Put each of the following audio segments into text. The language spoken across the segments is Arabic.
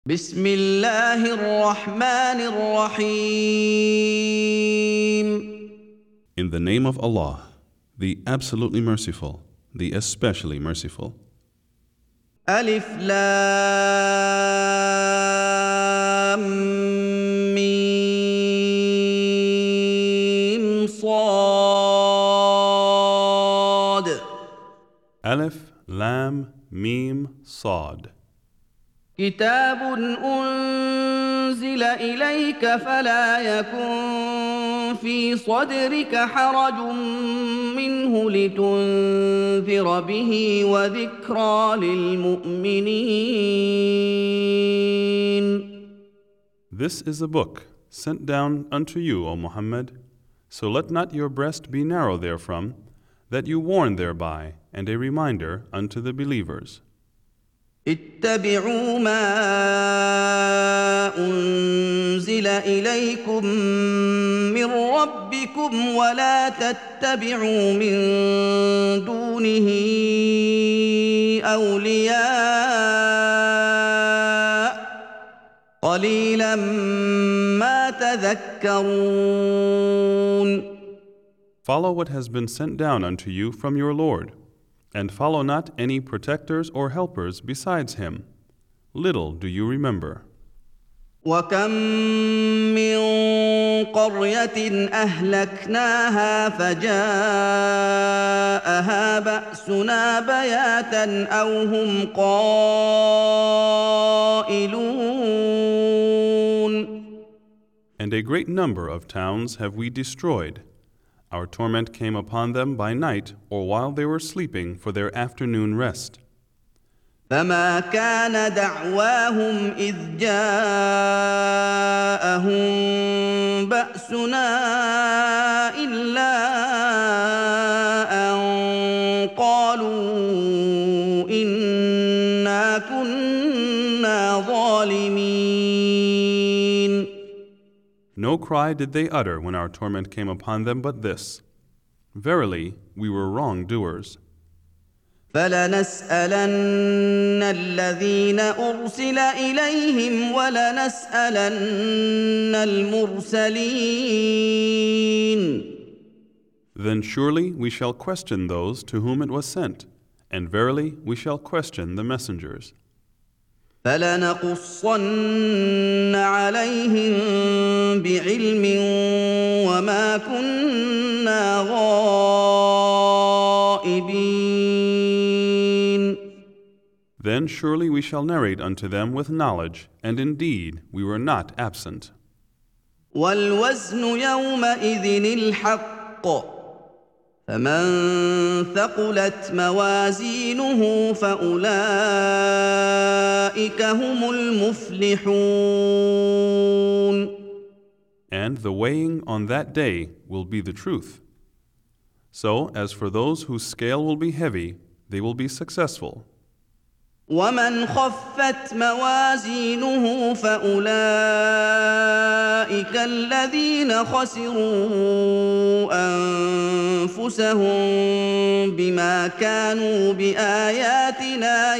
بسم الله الرحمن الرحيم. In the name of Allah, the absolutely merciful, the especially merciful. ألف لام ميم صاد. Alif, Lam, Mim, Sad. كتاب أنزل إليك فلا يكن في صدرك حرج منه لتنذر به وذكرى للمؤمنين. This is a book sent down unto you, O Muhammad, so let not your breast be narrow therefrom, that you warn thereby, and a reminder unto the believers. اتبعوا ما أنزل إليكم من ربكم ولا تتبعوا من دونه أولياء قليلا ما تذكرون. Follow what has been sent down unto you from your Lord, and follow not any protectors or helpers besides him. Little do you remember. وكم من قرية أهلكناها فجاءها بأسنا بياتا أو هم قائلون. And a great number of towns have we destroyed. Our torment came upon them by night or while they were sleeping for their afternoon rest. فما كان دعواهم إذ جاءهم بأسنا إلا أن قالوا إنا كنا ظالمين. No cry did they utter when our torment came upon them but this: Verily, we were wrongdoers. فلنسألن الذين أرسل إليهم ولنسألن المرسلين. Then surely we shall question those to whom it was sent, and verily we shall question the messengers. فلنقصن عليهم بعلم وما كنا غائبين. Then surely we shall narrate unto them with knowledge, and indeed we were not absent. والوزن يومئذ الحق فمن ثقلت موازينه فأولئك هم المفلحون. And the weighing on that day will be the truth. So, as for those whose scale will be heavy, they will be successful. ومن خفت موازينه فأولئك الذين خسروا أنفسهم بما كانوا بآياتنا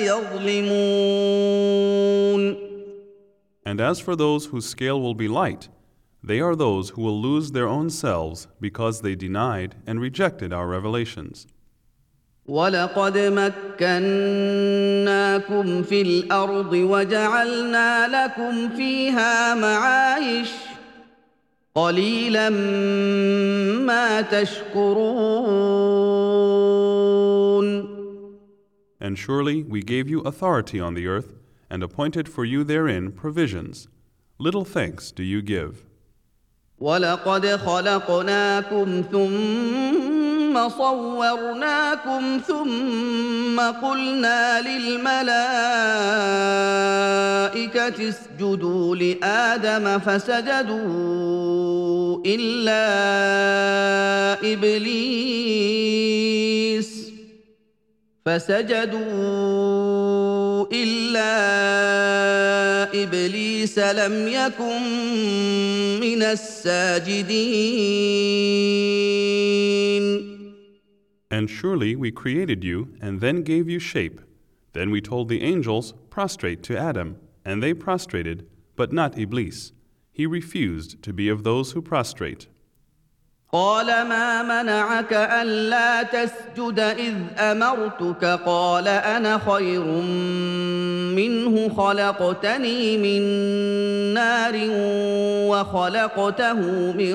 يظلمون. And as for those whose scale will be light, they are those who will lose their own selves because they denied and rejected our revelations. ولقد مكناكم في الأرض وجعلنا لكم فيها معايش قليلا ما تشكرون. And surely we gave you authority on the earth and appointed for you therein provisions. Little thanks do you give. ولقد خلقناكم ثم صورناكم ثم قلنا للملائكة اسجدوا لآدم فسجدوا إلا إبليس لم يكن من الساجدين. And surely we created you and then gave you shape. Then we told the angels, prostrate to Adam, and they prostrated, but not Iblis. He refused to be of those who prostrate. قال ما منعك ألا تسجد إذ أمرتك قال أنا خير منه خلقتني من نار وخلقته من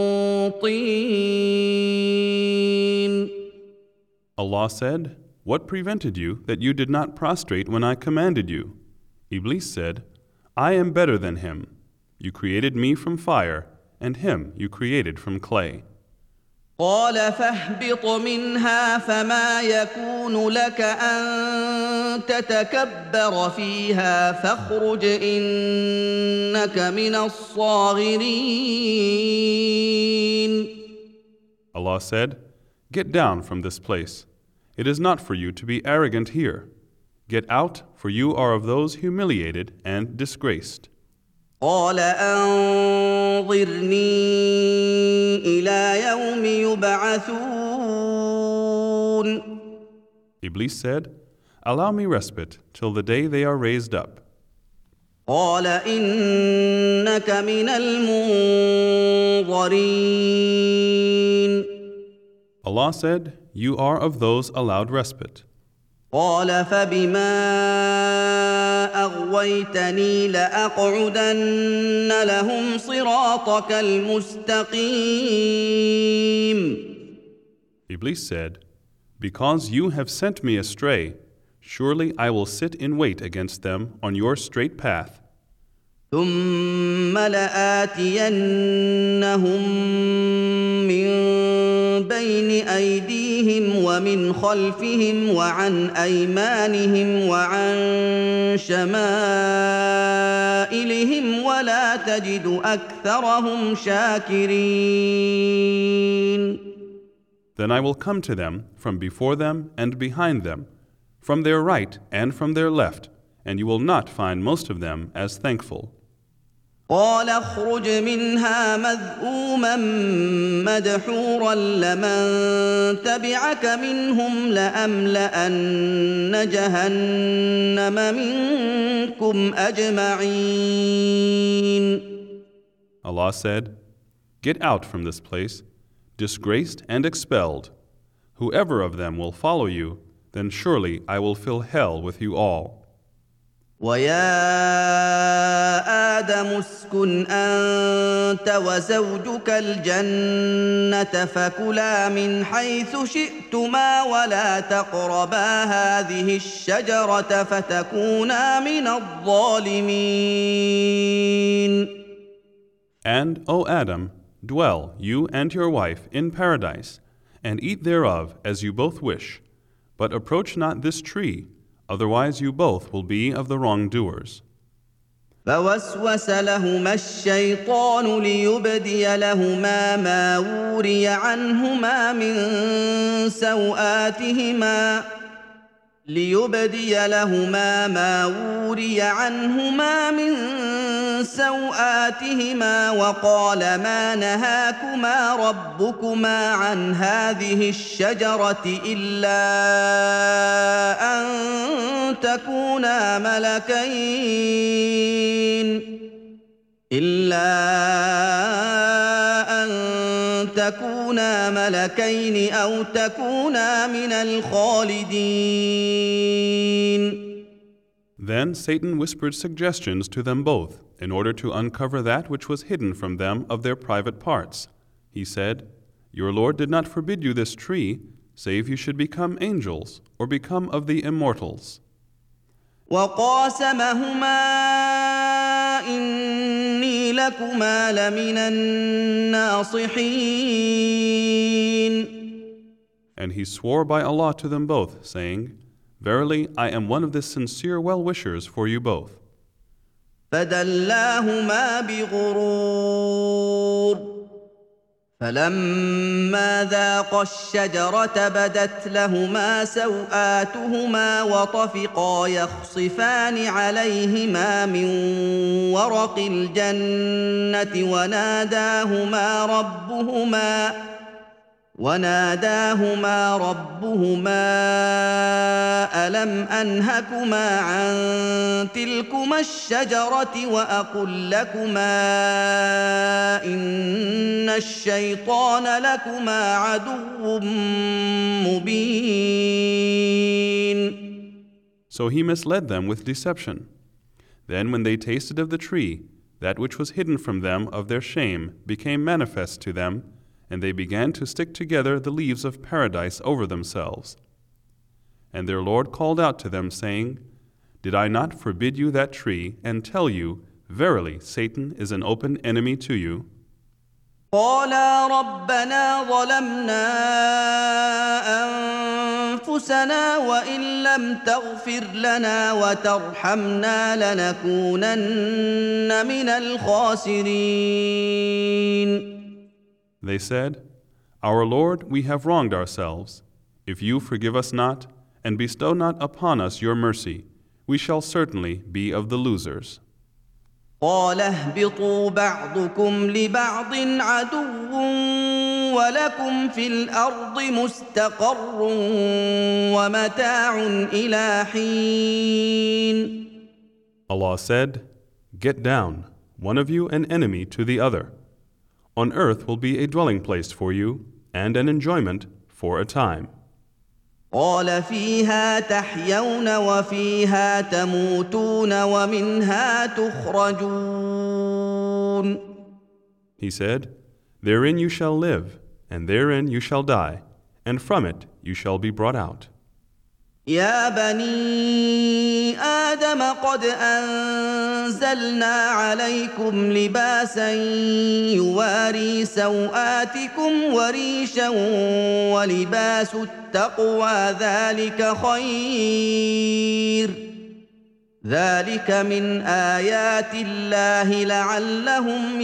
طين. Allah said, "What prevented you that you did not prostrate when I commanded you?" Iblis said, "I am better than him. You created me from fire, and him you created from clay." قال فاهبط منها فما يكون لك أن تتكبر فيها فاخرج إنك من الصاغرين. Allah said, "Get down from this place. It is not for you to be arrogant here. Get out, for you are of those humiliated and disgraced." قال أنظرني إلى يوم يبعثون. Iblis said, "Allow me respite till the day they are raised up." قال إنك من المنظرين. Allah said, "You are of those allowed respite." قال فبما أغويتني لأقعدن لهم صراطك المستقيم. Iblis said, "Because you have sent me astray, surely I will sit in wait against them on your straight path. ثم لآتينهم من بين أيديهم ومن خلفهم وعن أيمانهم وعن شمائلهم ولا تجد أكثرهم شاكرين. Then I will come to them from before them and behind them, from their right and from their left, and you will not find most of them as thankful." قال اخرج منها مذءوما مدحورا لمن تبعك منهم لأملأن جهنم منكم أجمعين. Allah said, "Get out from this place, disgraced and expelled. Whoever of them will follow you, then surely I will fill hell with you all." ويا آدم اسكن أنت وزوجك الجنة فكلا من حيث شئتما ولا تقربا هذه الشجرة فتكونا من الظالمين. And, O Adam, dwell, you and your wife, in paradise, and eat thereof as you both wish, but approach not this tree, otherwise you both will be of the wrongdoers. فوسوس لهما الشيطان ليبدي لهما ما وري عنهما من سوآتهما وقال ما نهاكما ربكما عن هذه الشجرة إلا أن تكونا ملكين أو تكونا من الخالدين. Then Satan whispered suggestions to them both, in order to uncover that which was hidden from them of their private parts. He said, "Your Lord did not forbid you this tree, save you should become angels, or become of the immortals." وقاسمهما إني لكما لمن الناصحين. And he swore by Allah to them both, saying, "Verily, I am one of the sincere well-wishers for you both." فدلاهما بغرور فلما ذاقا الشجرة بدت لهما سوآتهما وطفقا يخصفان عليهما من ورق وناداهما ربهما ألم أنهكما عن تلكما الشجرة وأقل لكما إن الشيطان لكما عدو مبين. So he misled them with deception. Then when they tasted of the tree, that which was hidden from them of their shame became manifest to them, and they began to stick together the leaves of paradise over themselves. And their Lord called out to them, saying, Did I not forbid you that tree, and tell you, verily Satan is an open enemy to you? قالا ربنا ظلمنا أنفسنا وإن لم تغفر لنا وترحمنا لنكونن من الخاسرين. They said, Our Lord, we have wronged ourselves. If you forgive us not, and bestow not upon us your mercy, we shall certainly be of the losers. قال اهبطوا بعضكم لبعض عدو ولكم في الأرض مستقر ومتاع إلى حين. Allah said, Get down, one of you an enemy to the other. On earth will be a dwelling place for you, and an enjoyment for a time. قال فيها تحيون وفيها تموتون ومنها تخرجون. He said, Therein you shall live, and therein you shall die, and from it you shall be brought out. يا بني آدم قد أنزلنا عليكم لباسا يواري سوآتكم وريشا ولباس التقوى ذلك خير ذلك من آيات الله لعلهم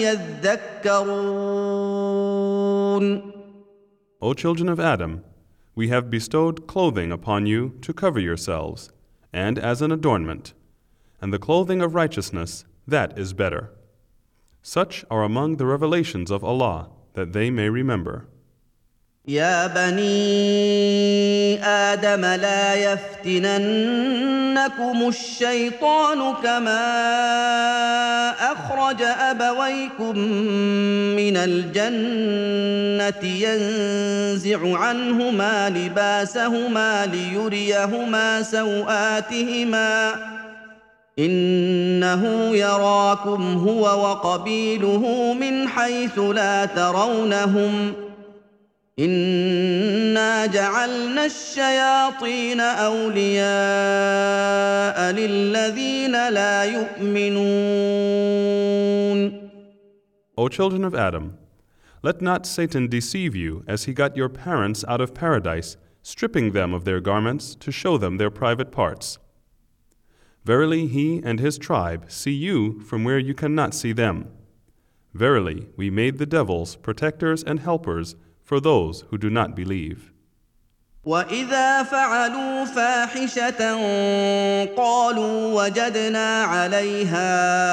يذكرون. O children of Adam, we have bestowed clothing upon you to cover yourselves, and as an adornment, and the clothing of righteousness, that is better. Such are among the revelations of Allah, that they may remember. يا بني آدم لا يفتننكم الشيطان كما أخرج أبويكم من الجنة ينزع عنهما لباسهما ليريهما سوآتهما إنه يراكم هو وقبيله من حيث لا ترونهم إنا جعلنا الشياطين أولياء للذين لا يؤمنون. O children of Adam, let not Satan deceive you as he got your parents out of paradise, stripping them of their garments to show them their private parts. Verily he and his tribe see you from where you cannot see them. Verily we made the devils protectors and helpers for those who do not believe. وَإِذَا فَعَلُوا فَاحِشَةً قَالُوا وَجَدْنَا عَلَيْهَا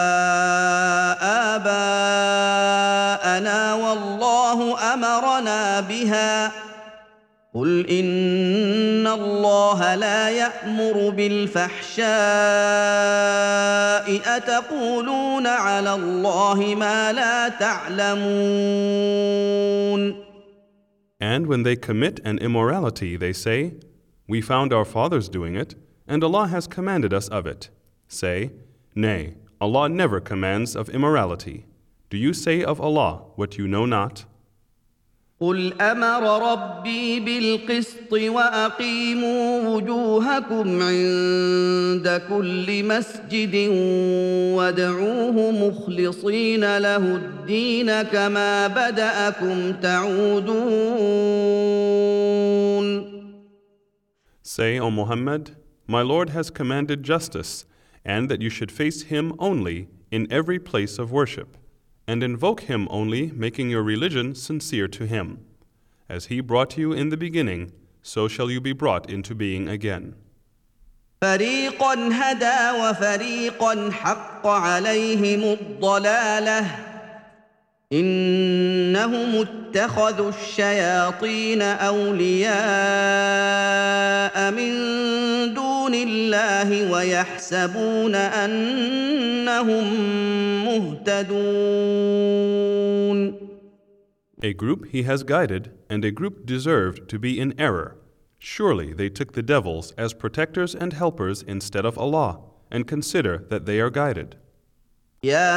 آبَاءَنَا وَاللَّهُ أَمَرَنَا بِهَا قُلْ إِنَّ اللَّهَ لَا يَأْمُرُ بِالْفَحْشَاءِ أَتَقُولُونَ عَلَى اللَّهِ مَا لَا تَعْلَمُونَ. And when they commit an immorality, they say, We found our fathers doing it, and Allah has commanded us of it. Say, Nay, Allah never commands of immorality. Do you say of Allah what you know not? قُلْ أَمَرَ رَبِّي بِالْقِسْطِ وَأَقِيمُوا وُجُوهَكُمْ عِندَ كُلِّ مَسْجِدٍ وَادْعُوهُ مُخْلِصِينَ لَهُ الدِّينَ كَمَا بَدَأَكُمْ تَعُودُونَ. Say, O Muhammad, my Lord has commanded justice, and that you should face Him only in every place of worship, and invoke Him only, making your religion sincere to Him. As He brought you in the beginning, so shall you be brought into being again. فَرِيقًا هَدَى وَفَرِيقًا حَقَّ عَلَيْهِمُ الضَّلَالَةُ إنهم اتخذوا الشياطين أولياء من دون الله ويحسبون أنهم مهتدون. A group he has guided, and a group deserved to be in error. Surely they took the devils as protectors and helpers instead of Allah, and consider that they are guided. يا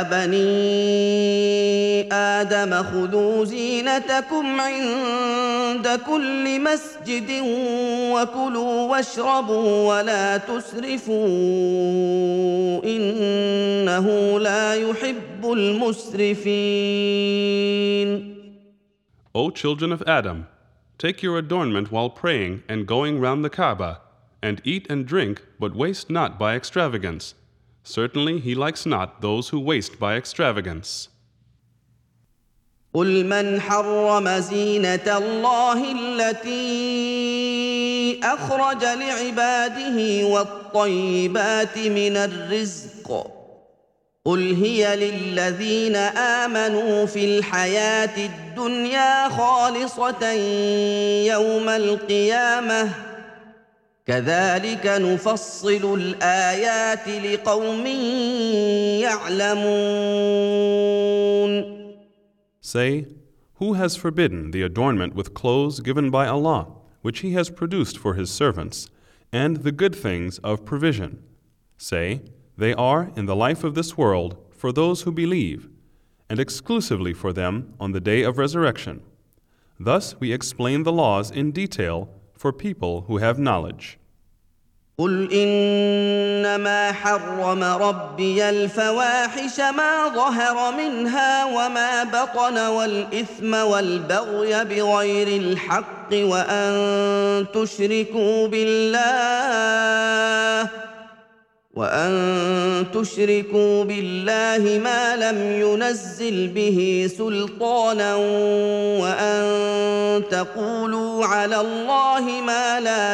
بني آدم خذوا زينتكم عند كل مسجد وكلوا واشربوا ولا تسرفوا إنه لا يحب المسرفين. O children of Adam, take your adornment while praying and going round the Kaaba, and eat and drink, but waste not by extravagance. Certainly he likes not those who waste by extravagance. قل من حرم زينة الله التي أخرج لعباده والطيبات من الرزق قل هي للذين آمنوا في الحياة الدنيا خالصة يوم القيامة كذلك نفصل الآيات لقوم يعلمون. Say, who has forbidden the adornment with clothes given by Allah, which He has produced for His servants, and the good things of provision? Say, they are in the life of this world for those who believe, and exclusively for them on the day of resurrection. Thus we explain the laws in detail for people who have knowledge. قل إنما حرم ربي الفواحش ما ظهر منها وما بطن والإثم والبغي بغير الحق وأن تشركوا بالله ما لم ينزل به سلطانا وأن تقولوا على الله ما لا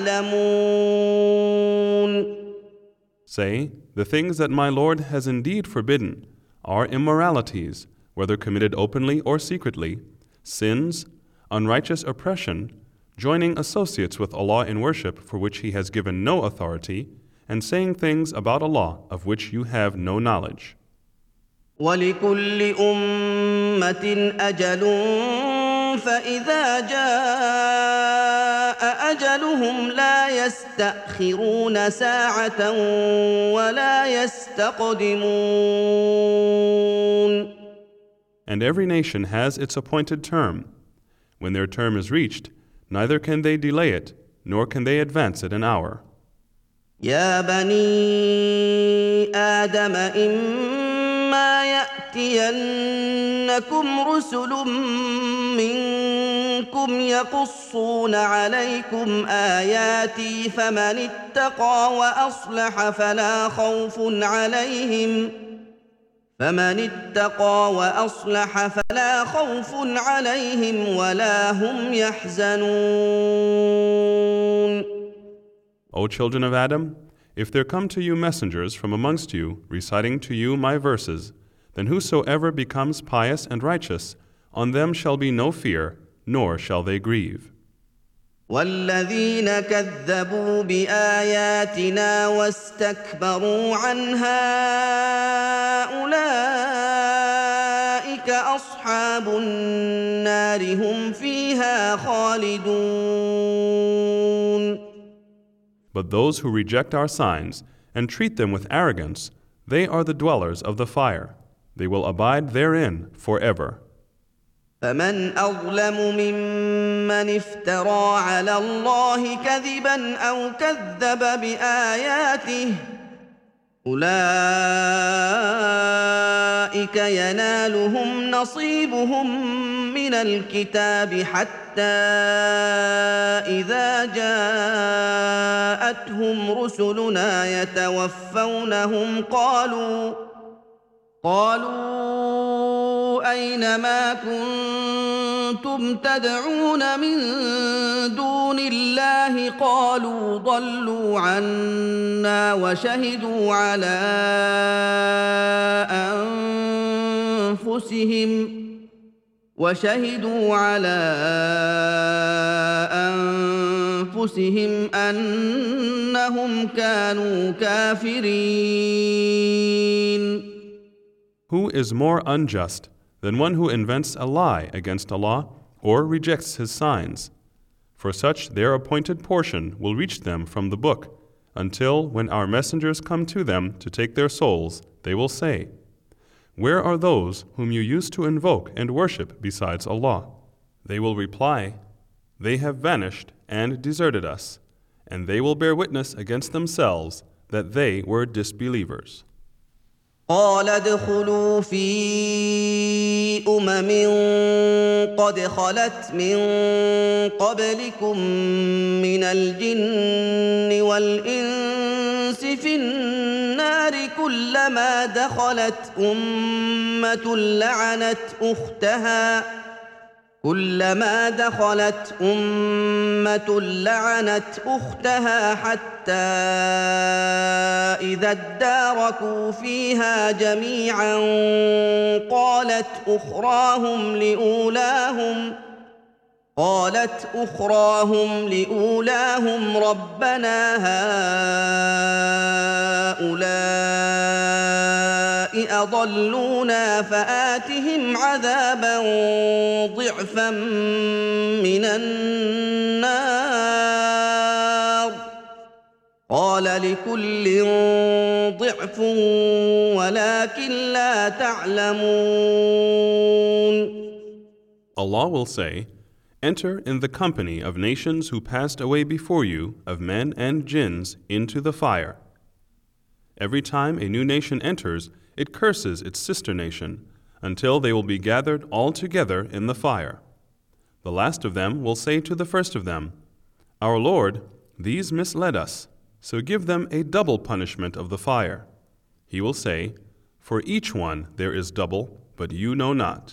تعلمون. Say, the things that my Lord has indeed forbidden are immoralities, whether committed openly or secretly, sins, unrighteous oppression, joining associates with Allah in worship for which He has given no authority, and saying things about Allah of which you have no knowledge. ولكل أمة أجل فإذا جاء أجلهم لا يستأخرون ساعة ولا يستقدمون. And every nation has its appointed term. When their term is reached, neither can they delay it, nor can they advance it an hour. يا بني آدم إما يأتينكم رسل منكم يقصون عليكم آياتي فمن اتقى وأصلح فلا خوف عليهم ولا هم يحزنون. O children of Adam, if there come to you messengers from amongst you, reciting to you my verses, then whosoever becomes pious and righteous, on them shall be no fear, nor shall they grieve. والذين كذبوا بآياتنا واستكبروا عنها أولئك أصحاب النار هم فيها خالدون. But those who reject our signs and treat them with arrogance, they are the dwellers of the fire. They will abide therein forever. فمن أظلم ممن افترى على الله كذبا أو كذب بآياته أولئك ينالهم نصيبهم من الكتاب حتى إذا جاءتهم رسلنا يتوفونهم قالوا أين ما كنتم تدعون من دون الله قالوا ضلوا عنا وشهدوا على أنفسهم وشهدوا على أنفسهم أنهم كانوا كافرين. Who is more unjust than one who invents a lie against Allah or rejects His signs? For such their appointed portion will reach them from the book, until when our messengers come to them to take their souls, they will say, "Where are those whom you used to invoke and worship besides Allah?" They will reply, "They have vanished and deserted us," and they will bear witness against themselves that they were disbelievers. قال ادخلوا في قد خلت من قبلكم من الجن والإنس في النار كلما دخلت أمة لعنت أختها حتى إذا اداركوا فيها جميعا قالت أخراهم لأولاهم ربنا هؤلاء أضلونا فآتهم عذابا ضعفا من النار قال لكل ضعف ولكن لا تعلمون. Allah will say, "Enter in the company of nations who passed away before you, of men and jinns, into the fire. Every time a new nation enters, it curses its sister nation, until they will be gathered all together in the fire. The last of them will say to the first of them, 'Our Lord, these misled us, so give them a double punishment of the fire.' He will say, 'For each one there is double, but you know not.'"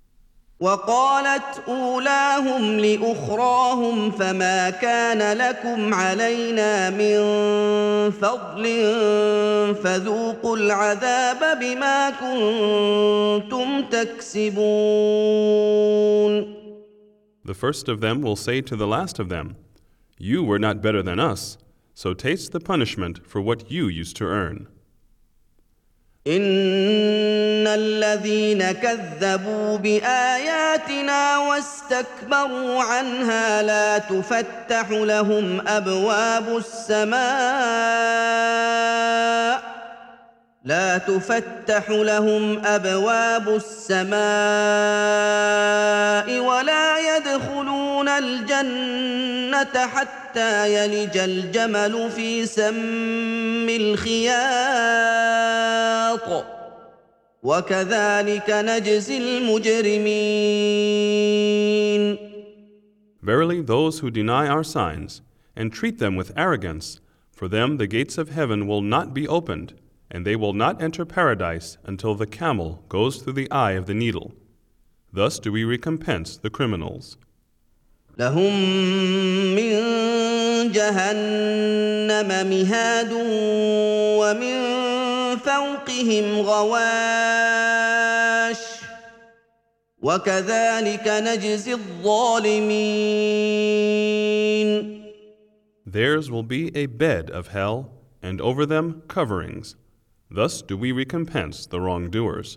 وقالت أولاهم لأخراهم فما كان لكم علينا من فضل فذوقوا العذاب بما كنتم تكسبون. The first of them will say to the last of them, "You were not better than us, so taste the punishment for what you used to earn." إن الذين كذبوا بآياتنا واستكبروا عنها لا تفتح لهم أبواب السماء ولا يدخلون الجنة حتى يلج الجمل في سم الخياط وكذلك نجزي المجرمين. Verily, those who deny our signs and treat them with arrogance, for them the gates of heaven will not be opened, and they will not enter paradise until the camel goes through the eye of the needle. Thus do we recompense the criminals. لهم من جهنم مهاد ومن فوقهم غواش وكذلك نجزي الظالمين. Theirs will be a bed of hell, and over them coverings. Thus do we recompense the wrongdoers.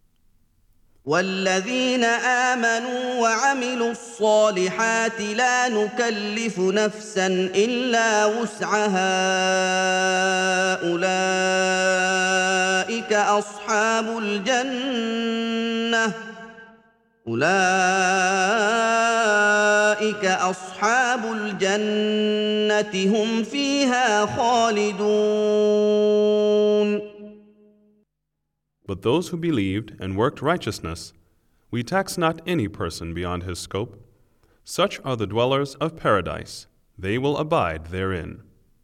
والذين آمنوا وعملوا الصالحات لا نكلف نفسا إلا وسعها أولئك أصحاب الجنة هم فيها خالدون. But those who believed and worked righteousness, we tax not any person beyond his scope. Such are the dwellers of paradise. They will abide therein.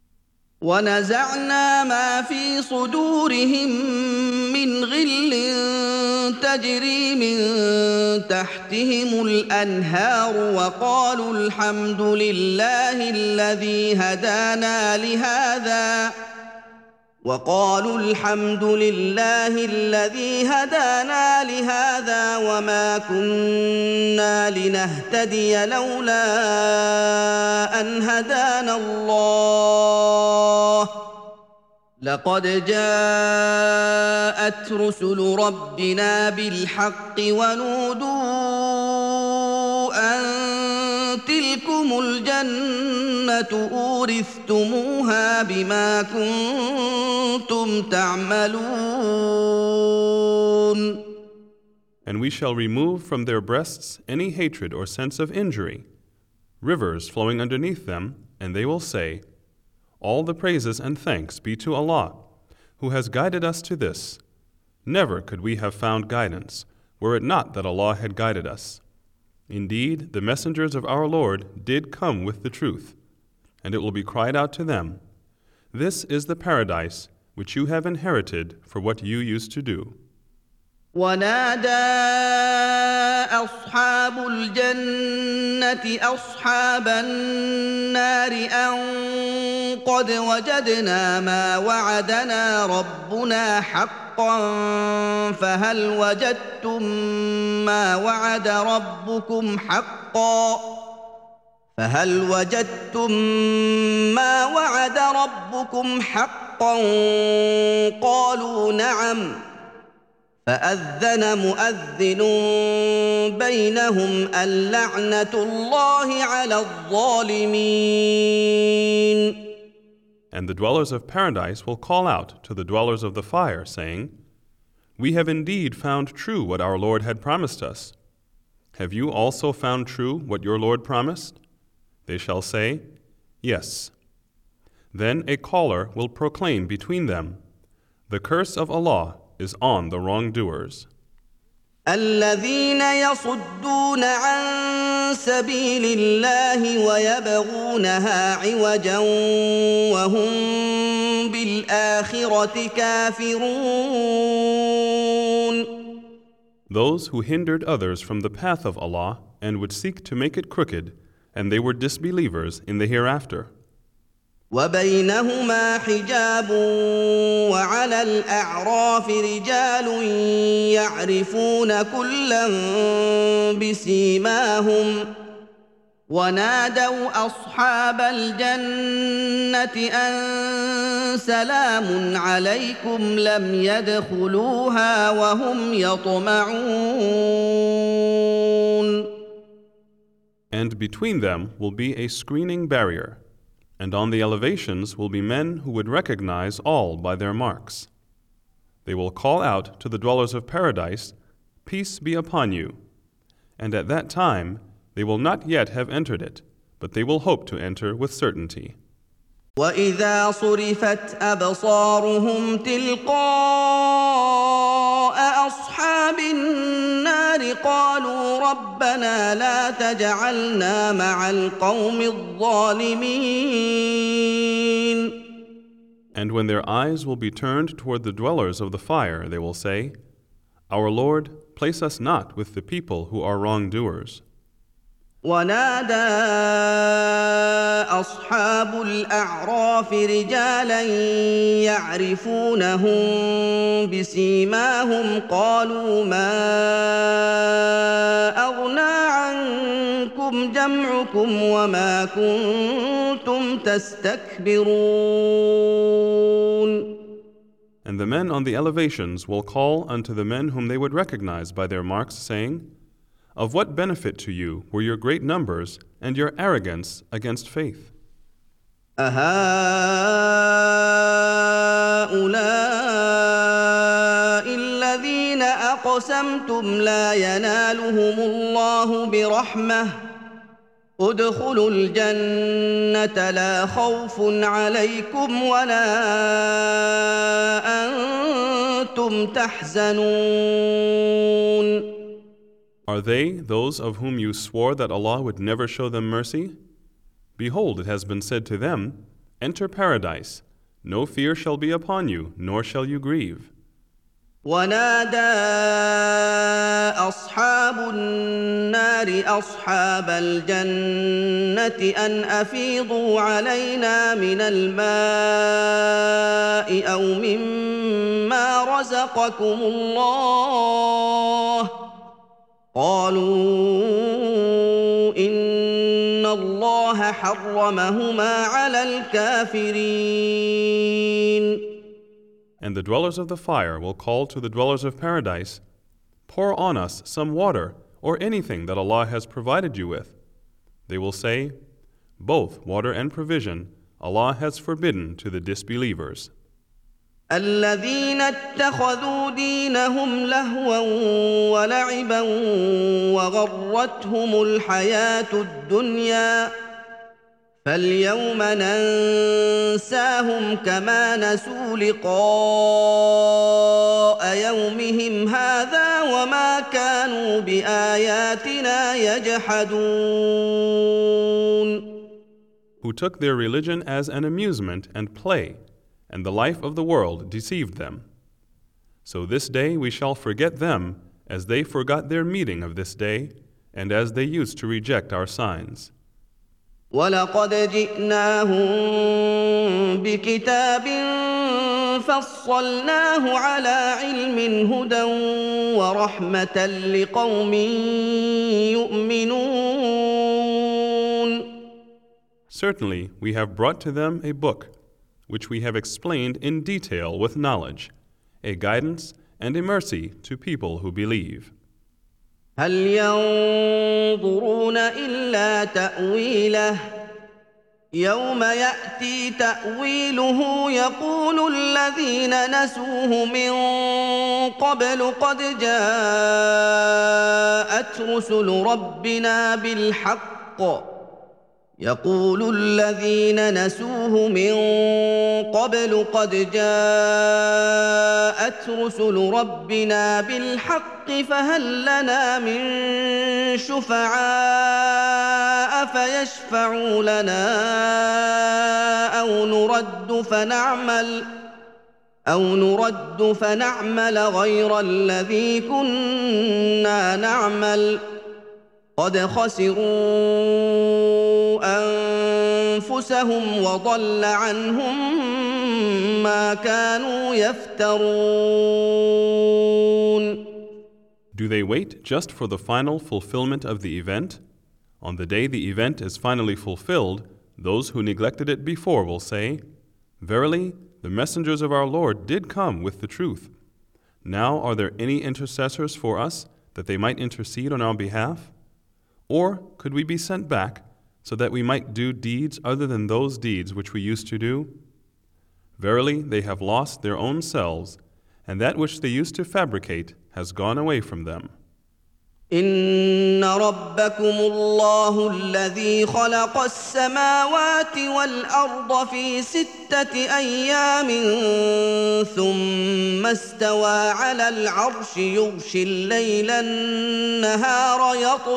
ونزعنا ما في صدورهم من غل تجري من تحتهم الأنهار وقالوا الحمد لله الذي هدانا لهذا وقالوا الحمد لله الذي هدانا لهذا وما كنا لنهتدي لولا أن هدانا الله لقد جاءت رسل ربنا بالحق ونودوا أن تلكم الجنة أورثتموها بما كنتم تعملون. And we shall remove from their breasts any hatred or sense of injury, rivers flowing underneath them, and they will say, all the praises and thanks be to Allah, who has guided us to this. Never could we have found guidance, were it not that Allah had guided us. Indeed, the messengers of our Lord did come with the truth, and it will be cried out to them, this is the paradise which you have inherited for what you used to do. ونادى أصحاب الجنة أصحاب النار أن قد وجدنا ما وعدنا ربنا حقا فهل وجدتم ما وعد ربكم حقا قالوا نعم فأذن مؤذن بينهم اللعنة الله على الظالمين. And the dwellers of paradise will call out to the dwellers of the fire, saying, we have indeed found true what our Lord had promised us. Have you also found true what your Lord promised? They shall say, yes. Then a caller will proclaim between them, the curse of Allah is on the wrongdoers. الذين يصدون عن سبيل الله ويبغونها عوجا وهم بالآخرة كافرون. Those who hindered others from the path of Allah and would seek to make it crooked, and they were disbelievers in the hereafter. وبينهما حجاب وعلى الأعراف رجال يعرفون كلا بسيماهم ونادوا أصحاب الجنة أن سلام عليكم لم يدخلوها وهم يطمعون. And between them will be a screening barrier, and on the elevations will be men who would recognize all by their marks. They will call out to the dwellers of paradise, peace be upon you. And at that time, they will not yet have entered it, but they will hope to enter with certainty. وَإِذَا صُرِفَتْ أَبْصَارُهُمْ تِلْقَاءَ أَصْحَابِ النَّارِ قَالُوا رَبَّنَا لَا تَجْعَلْنَا مَعَ الْقَوْمِ الظَّالِمِينَ. And when their eyes will be turned toward the dwellers of the fire, they will say, our Lord, place us not with the people who are wrongdoers. ونادى أصحاب الأعراف رجالا يعرفونهم بسيماهم قالوا ما أغنى عنكم جمعكم وما كنتم تستكبرون. And the men on the elevations will call unto the men whom they would recognize by their marks, saying, of what benefit to you were your great numbers and your arrogance against faith? أهؤلاء الذين أقسمتم لا ينالهم الله برحمة ادخلوا الجنة لا خوف عليكم ولا أنتم تحزنون. Are they those of whom you swore that Allah would never show them mercy? Behold, it has been said to them, enter paradise. No fear shall be upon you, nor shall you grieve. ونادى أصحاب النار أصحاب الجنة أن أفيضوا علينا من الماء أو مما رزقكم الله قالوا إن الله حرمهما على الكافرين. And the dwellers of the fire will call to the dwellers of paradise, "Pour on us some water or anything that Allah has provided you with." They will say, "Both water and provision Allah has forbidden to the disbelievers." الذين اتخذوا دينهم لهوا ولعبا وغرتهم الحياة الدنيا فاليوم ننساهم كما نسوا لقاء يومهم هذا وما كانوا بآياتنا يجحدون. Who took their religion as an amusement and play, and the life of the world deceived them. So this day we shall forget them as they forgot their meeting of this day, and as they used to reject our signs. وَلَقَدْ جِئْنَاهُمْ بِكِتَابٍ فَصَّلْنَاهُ عَلَى عِلْمٍ هُدًى وَرَحْمَةً لِقَوْمٍ يُؤْمِنُونَ. Certainly we have brought to them a book, which we have explained in detail with knowledge, a guidance and a mercy to people who believe. هل ينظرون إلا تأويله يوم يأتي تأويله يقول الذين نسوه من قبل قد جاءت رسل ربنا بالحق يقول الذين نسوه من قبل قد جاءت رسل ربنا بالحق فهل لنا من شفعاء فيشفعوا لنا أو نرد فنعمل غير الذي كنا نعمل قد خسروا أنفسهم وضل عنهم ما كانوا يفترون. Do they wait just for the final fulfillment of the event? On the day the event is finally fulfilled, those who neglected it before will say, "Verily, the messengers of our Lord did come with the truth. Now are there any intercessors for us that they might intercede on our behalf? Or could we be sent back so that we might do deeds other than those deeds which we used to do? Verily, they have lost their own selves, and that which they used to fabricate has gone away from them." إن ربكم الله الذي خلق السماوات والأرض في 6 أيام ثم استوى على العرش يغشي الليل النهار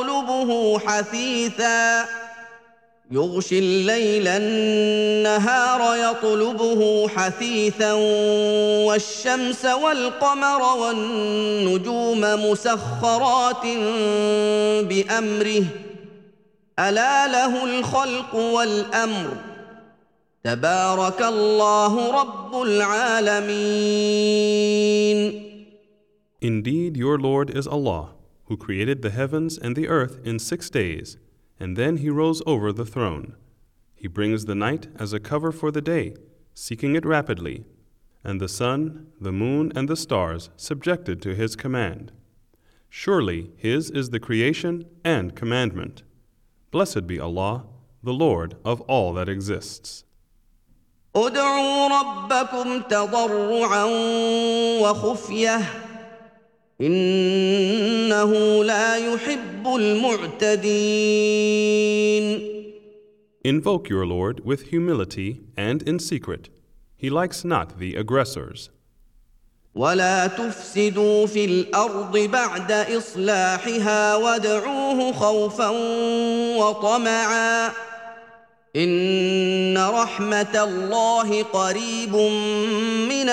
يطلبه حثيثا والشمس والقمر والنجوم مسخرات بأمره ألا له الخلق والأمر تبارك الله رب العالمين. Indeed, your Lord is Allah, who created the heavens and the earth in 6 days, and then He rose over the throne. He brings the night as a cover for the day, seeking it rapidly, and the sun, the moon, and the stars subjected to His command. Surely His is the creation and commandment. Blessed be Allah, the Lord of all that exists. ادعوا ربكم تضرعا وخفية إنه لا يحب المعتدين. Invoke your Lord with humility and in secret. He likes not the aggressors. ولا تفسدوا في الأرض بعد إصلاحها وادعوه خوفا وطمعا إن رحمة الله قريب من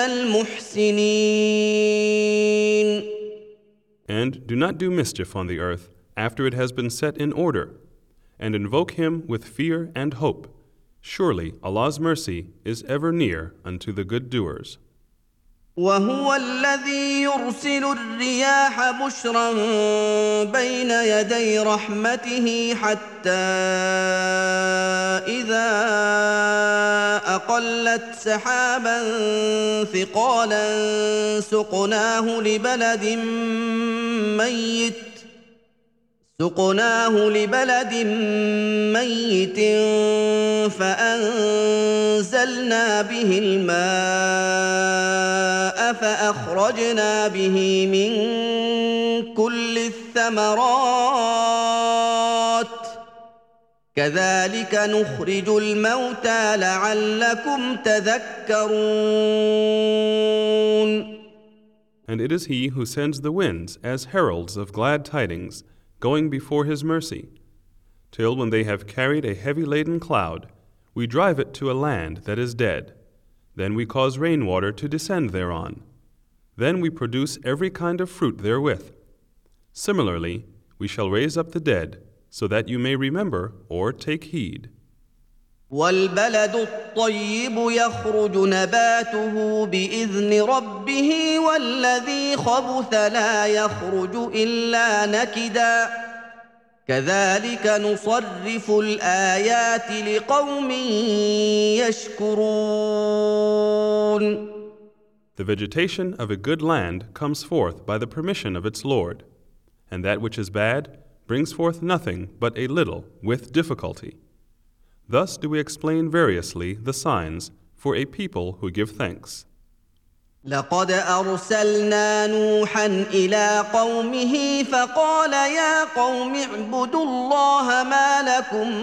المحسنين. And do not do mischief on the earth after it has been set in order, and invoke him with fear and hope. Surely Allah's mercy is ever near unto the good doers. وهو الذي يرسل الرياح بشرا بين يدي رحمته حتى إذا أقلت سحابا ثقالا سقناه لبلد ميت فأنزلنا به الماء فأخرجنا به من كل الثمرات كذلك نخرج الموتى لعلكم تذكرون. And it is he who sends the winds as heralds of glad tidings, going before his mercy, till when they have carried a heavy-laden cloud, we drive it to a land that is dead. Then we cause rainwater to descend thereon. Then we produce every kind of fruit therewith. Similarly, we shall raise up the dead, so that you may remember or take heed. والبلد الطيب يخرج نباته بإذن ربه والذي خبث لا يخرج إلا نكدا كذلك نصرف الآيات لقوم يشكرون. The vegetation of a good land comes forth by the permission of its Lord, and that which is bad brings forth nothing but a little with difficulty. Thus do we explain variously the signs for a people who give thanks. لقد أرسلنا نوحا إلى قومه فقال يا قوم اعبدوا الله ما لكم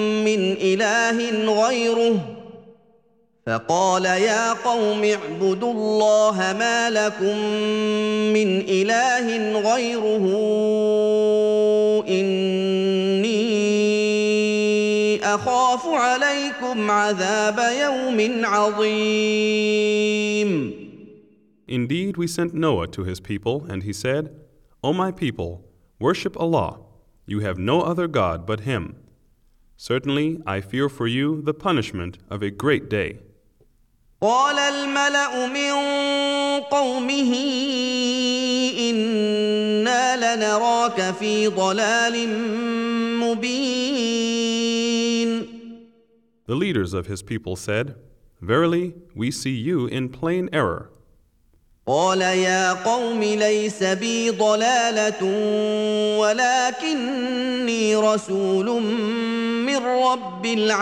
من إله غيره إني أخاف عليكم عذاب يوم عظيم. Indeed, we sent Noah to his people, and he said, O my people, worship Allah. You have no other God but Him. Certainly, I fear for you the punishment of a great day. قال الملأ من قومه إنا لنراك في ضلال مبين. The leaders of his people said, Verily, we see you in plain error. قال يا قوم ليس بي ضلالة ولكني رسول من رب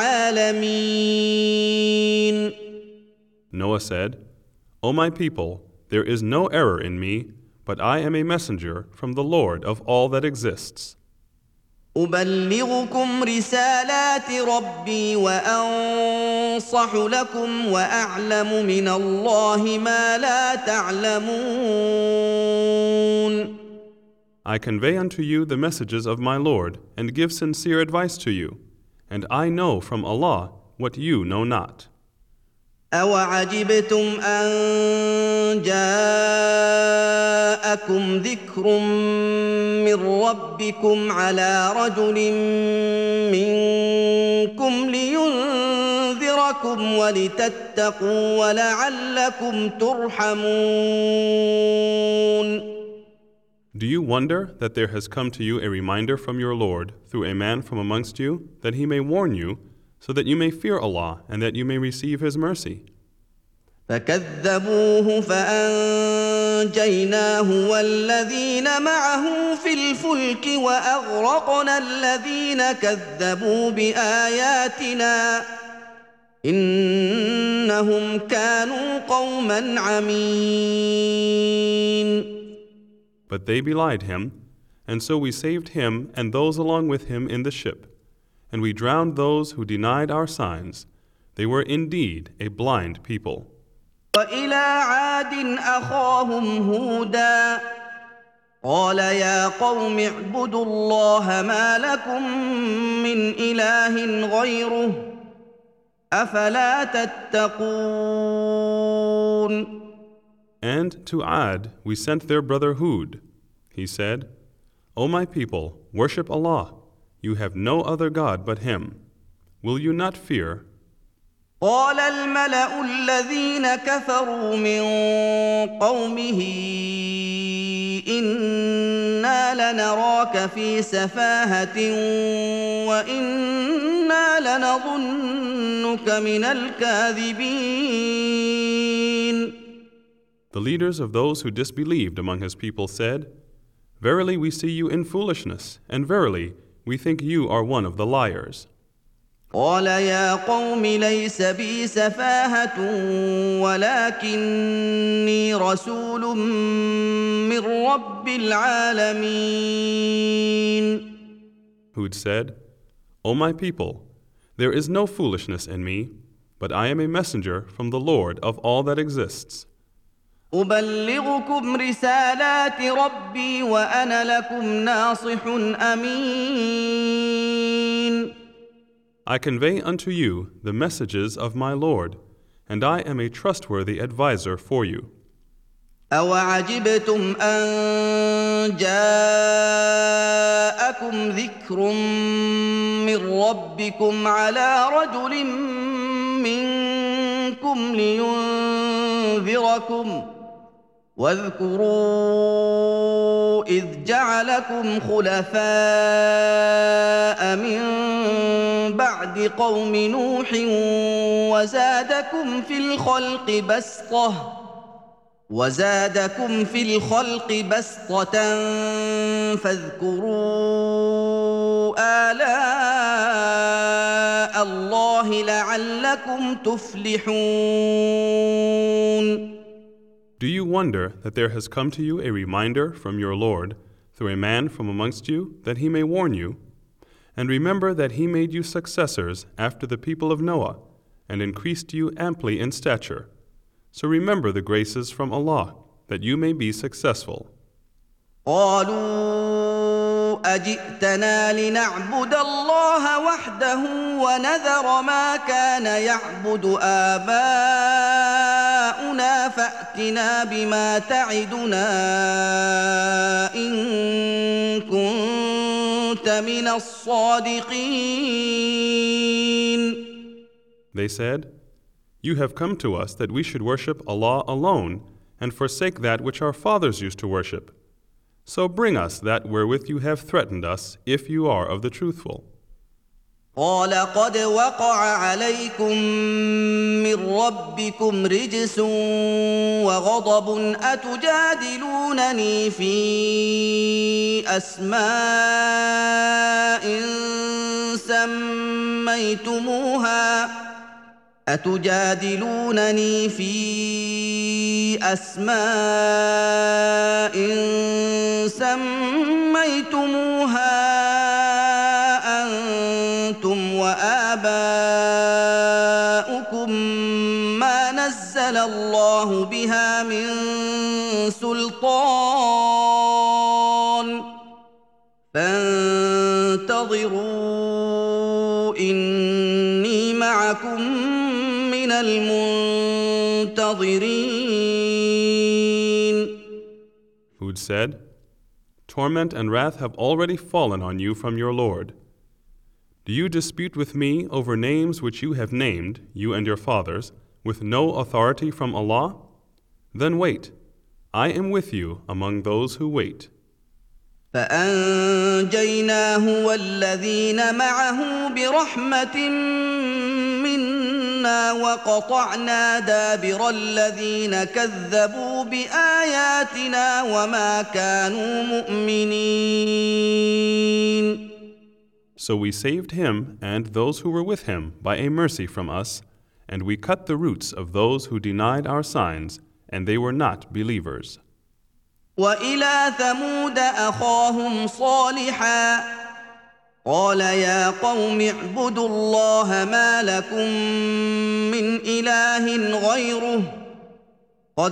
العالمين. Noah said, O my people, there is no error in me, but I am a messenger from the Lord of all that exists. أبلغكم رسالات ربي وأنصح لكم وأعلم من الله ما لا تعلمون. I convey unto you the messages of my Lord and give sincere advice to you, and I know from Allah what you know not. أَوَعَجِبْتُمْ أَن جَاءَكُمْ ذِكْرٌ مِّن رَّبِّكُمْ عَلَىٰ رَجُلٍ مِّنكُمْ لِيُنذِرَكُمْ وَلِتَتَّقُوا وَلَعَلَّكُمْ تُرْحَمُونَ. Do you wonder that there has come to you a reminder from your Lord through a man from amongst you, that he may warn you, so that you may fear Allah and that you may receive His mercy? فكذبوه فأنجيناه والذين معه في الفلك وأغرقنا الذين كذبوا بآياتنا إنهم كانوا قوما عمين. But they belied him, and so we saved him and those along with him in the ship. And we drowned those who denied our signs. They were indeed a blind people. وإلى عاد أخاهم هودا قال يا قوم اعبدوا الله ما لكم من إله غيره أفلا تتقون. And to Ad we sent their brother Hud. He said, O my people, worship Allah. You have no other God but Him. Will you not fear? قال الملأ الذين كفروا من قومه إنا لنراك في سفاهة وإنا لنظنك من الكاذبين. The leaders of those who disbelieved among his people said, Verily we see you in foolishness, and verily we think you are one of the liars. قال يا قوم ليس بي سفاهة ولكني رسول من رب العالمين. Hud said, O my people, there is no foolishness in me, but I am a messenger from the Lord of all that exists. أبلغكم رسالات ربي وأنا لكم ناصح أمين. I convey unto you the messages of my Lord, and I am a trustworthy advisor for you. أوعجبتم أن جاءكم ذكر من ربكم على رجل منكم لينذركم واذكروا إذ جعلكم خلفاء من بعد قوم نوح وزادكم في الخلق بسطة فاذكروا آلاء الله لعلكم تفلحون. Do you wonder that there has come to you a reminder from your Lord through a man from amongst you, that he may warn you? And remember that he made you successors after the people of Noah, and increased you amply in stature. So remember the graces from Allah, that you may be successful. قالوا أجئتنا لنعبد الله وحده ونذر ما كان يعبد آباؤنا فأتنا بما تعدنا إن كنت من الصادقين. They said, You have come to us that we should worship Allah alone and forsake that which our fathers used to worship. So bring us that wherewith you have threatened us, if you are of the truthful. قال قد وقع عليكم من ربكم رجس وغضب أتجادلونني في أسماء سميتموها أنتم وآباؤكم ما نزل الله بها من سلطان فانتظروا إني معكم من المنتظرين. Hud said, Torment and wrath have already fallen on you from your Lord. Do you dispute with me over names which you have named, you and your fathers, with no authority from Allah? Then wait. I am with you among those who wait. فأنجيناه والذين معه برحمة منا وقطعنا دابر الذين كذبوا بآياتنا وما كانوا مؤمنين. So we saved him and those who were with him by a mercy from us, and we cut the roots of those who denied our signs, and they were not believers. وإلى ثمود أخاهم صالحا قال يا قوم اعبدوا الله ما لكم من إله غيره قد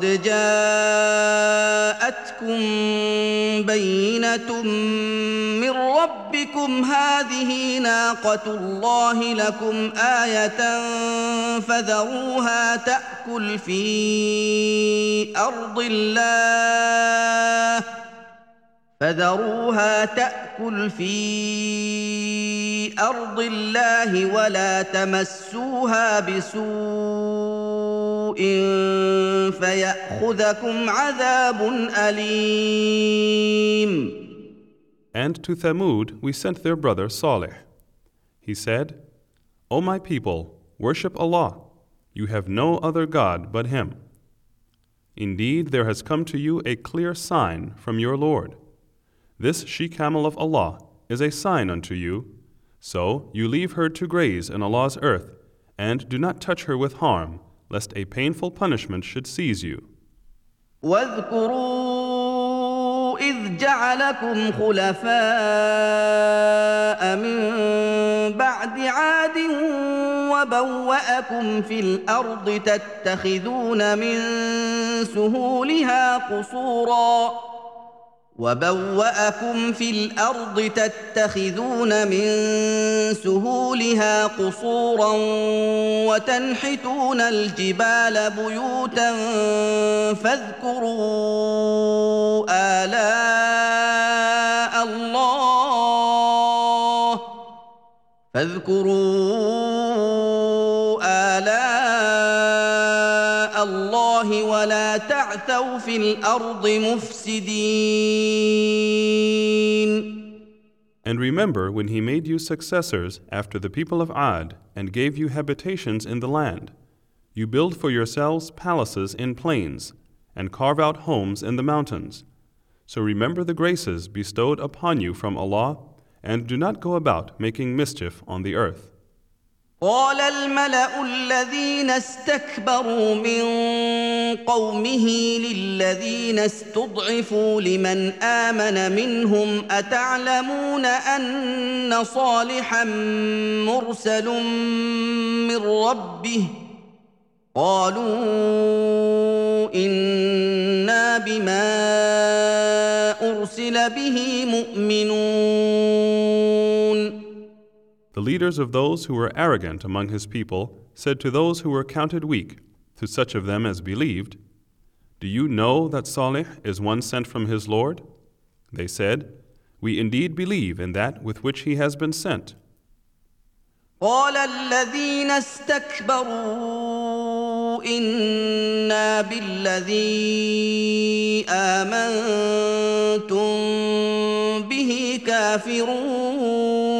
جاءتكم بينة من ربكم هذه ناقة الله لكم آية فذروها تأكل في أرض الله ولا تمسوها بسوء فيأخذكم عذاب أليم. And to Thamud we sent their brother Salih. He said, O my people, worship Allah. You have no other God but Him. Indeed, there has come to you a clear sign from your Lord. This she-camel of Allah is a sign unto you. So you leave her to graze in Allah's earth, and do not touch her with harm, lest a painful punishment should seize you. واذكروا إذ جعلكم خلفاء من بعد عاد وبوأكم في الأرض تتخذون من سهولها قصورا وتنحتون الجبال بيوتا فاذكروا آلاء الله ولا تعثوا في الأرض مفسدين. And remember when He made you successors after the people of Ad and gave you habitations in the land. You build for yourselves palaces in plains and carve out homes in the mountains. So remember the graces bestowed upon you from Allah and do not go about making mischief on the earth. قال الملأ الذين استكبروا من قومه للذين استضعفوا لمن آمن منهم أتعلمون أن صالحا مرسل من ربه قالوا إنا بما أرسل به مؤمنون. The leaders of those who were arrogant among his people said to those who were counted weak, to such of them as believed, Do you know that Salih is one sent from his Lord? They said, We indeed believe in that with which he has been sent. قال الذين استكبروا إنا بالذي آمنتم به كافرون.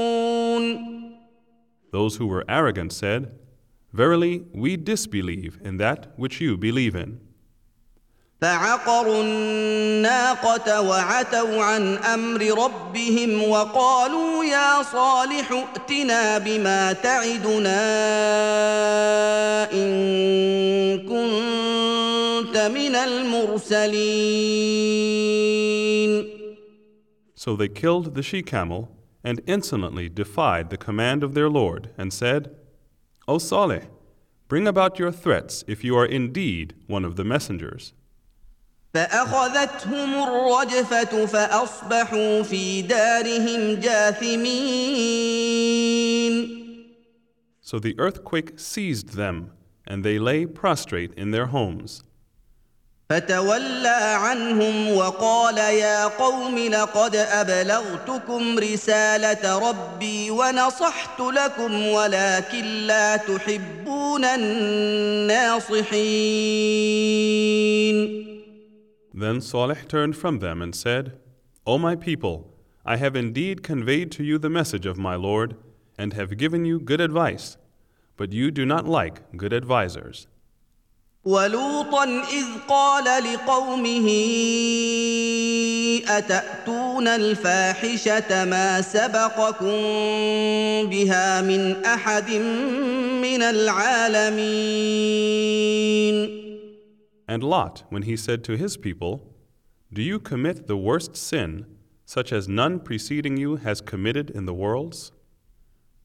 Those who were arrogant said, Verily, we disbelieve in that which you believe in. فعقروا الناقة وعتوا عن أمر ربهم وقالوا يا صالح ائتنا بما تعدنا إن كنت من المرسلين. So they killed the she-camel and insolently defied the command of their Lord and said, O Salih, bring about your threats if you are indeed one of the messengers. فأخذتهم الرجفة فأصبحوا في دارهم جاثمين. So the earthquake seized them, and they lay prostrate in their homes. فتولى عنهم وقال يا قوم لقد أبلغتكم رسالة ربي ونصحت لكم ولكن لا تحبون الناصحين. Then Salih turned from them and said, O my people, I have indeed conveyed to you the message of my Lord and have given you good advice, but you do not like good advisers. ولوطا إذ قال لقومه أتأتون الفاحشة ما سبقكم بها من أحد من العالمين. And Lot, when he said to his people, Do you commit the worst sin, such as none preceding you has committed in the worlds?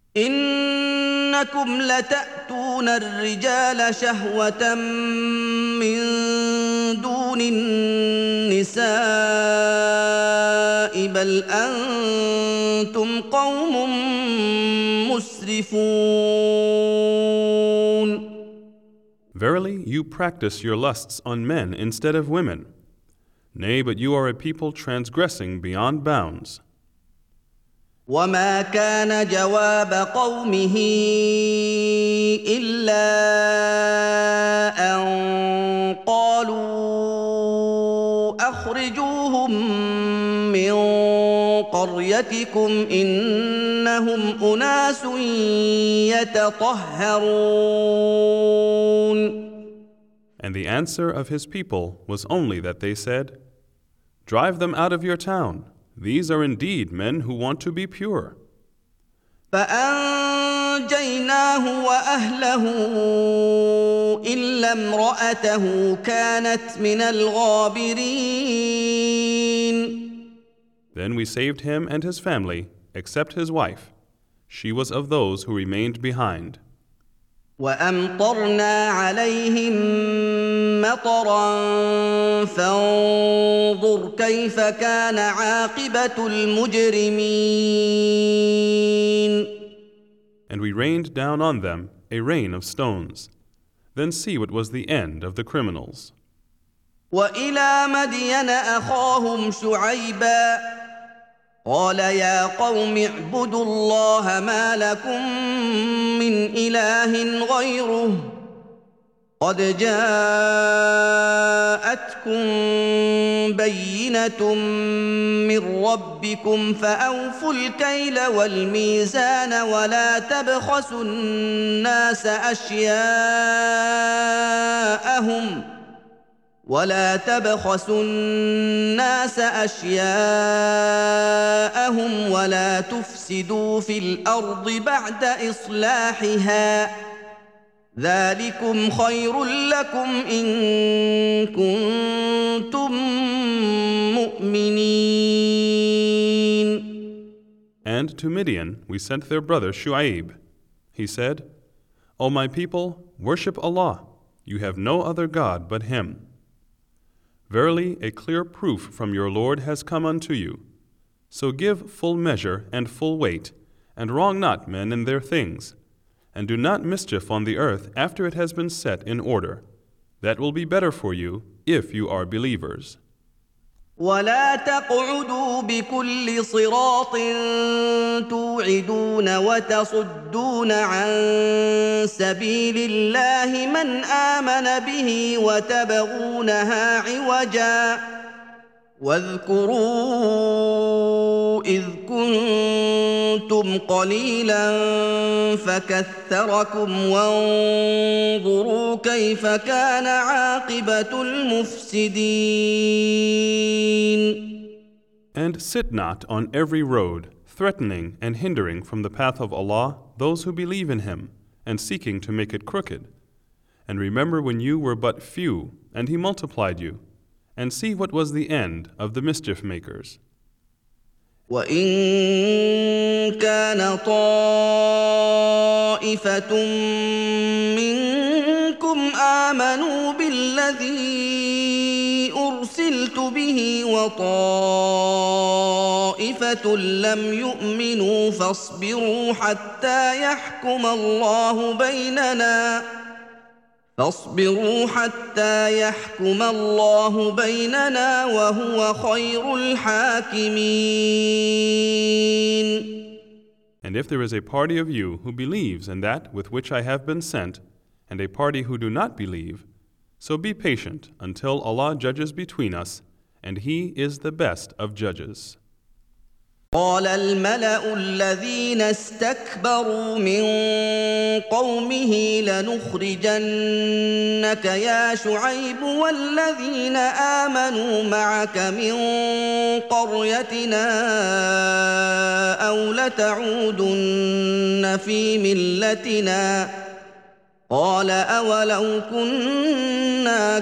إنكم لتأتون الرجال شهوة من دون النساء بل أنتم قوم مسرفون. Verily, you practice your lusts on men instead of women. Nay, but you are a people transgressing beyond bounds. وما كان جواب قومه إلا أن قالوا أخرجوهم من قريتكم إنهم أناس يتطهرون. And the answer of his people was only that they said, "Drive them out of your town. These are indeed men who want to be pure." فأنجيناه وأهله إلا امرأته كانت من الغابرين. Then we saved him and his family, except his wife. She was of those who remained behind. وأمطرنا عليهم مطرا فانظر كيف كان عاقبة المجرمين. And we rained down on them a rain of stones. Then see what was the end of the criminals. وإلى مدين أخاهم شعيبا قال يا قوم اعبدوا الله ما لكم من إله غيره قد جاءتكم بينة من ربكم فأوفوا الكيل والميزان ولا تبخسوا الناس أشياءهم ولا تفسدوا في الأرض بعد إصلاحها ذلكم خير لكم إن كنتم مؤمنين. And to Midian we sent their brother Shu'aib. He said, O my people, worship Allah. You have no other God but Him. Verily, a clear proof from your Lord has come unto you. So give full measure and full weight, and wrong not men in their things, and do not mischief on the earth after it has been set in order. That will be better for you if you are believers. ولا تقعدوا بكل صراط توعدون وتصدون عن سبيل الله من آمن به وتبغونها عوجا واذكروا إذ كنتم قليلا فكثركم وانظروا كيف كان عاقبة المفسدين. And sit not on every road, threatening and hindering from the path of Allah those who believe in Him, and seeking to make it crooked. And remember when you were but few, and He multiplied you, and see what was the end of the mischief makers. وإن كان طائفة منكم آمنوا بالذي أرسلت به وطائفة لم يؤمنوا فاصبروا حتى يحكم الله بيننا وهو خير الحاكمين. And if there is a party of you who believes in that with which I have been sent, and a party who do not believe, so be patient until Allah judges between us, and He is the best of judges. قال الملأ الذين استكبروا من قومه لنخرجنك يا شعيب والذين آمنوا معك من قريتنا أو لتعودن في ملتنا قال أولو كنا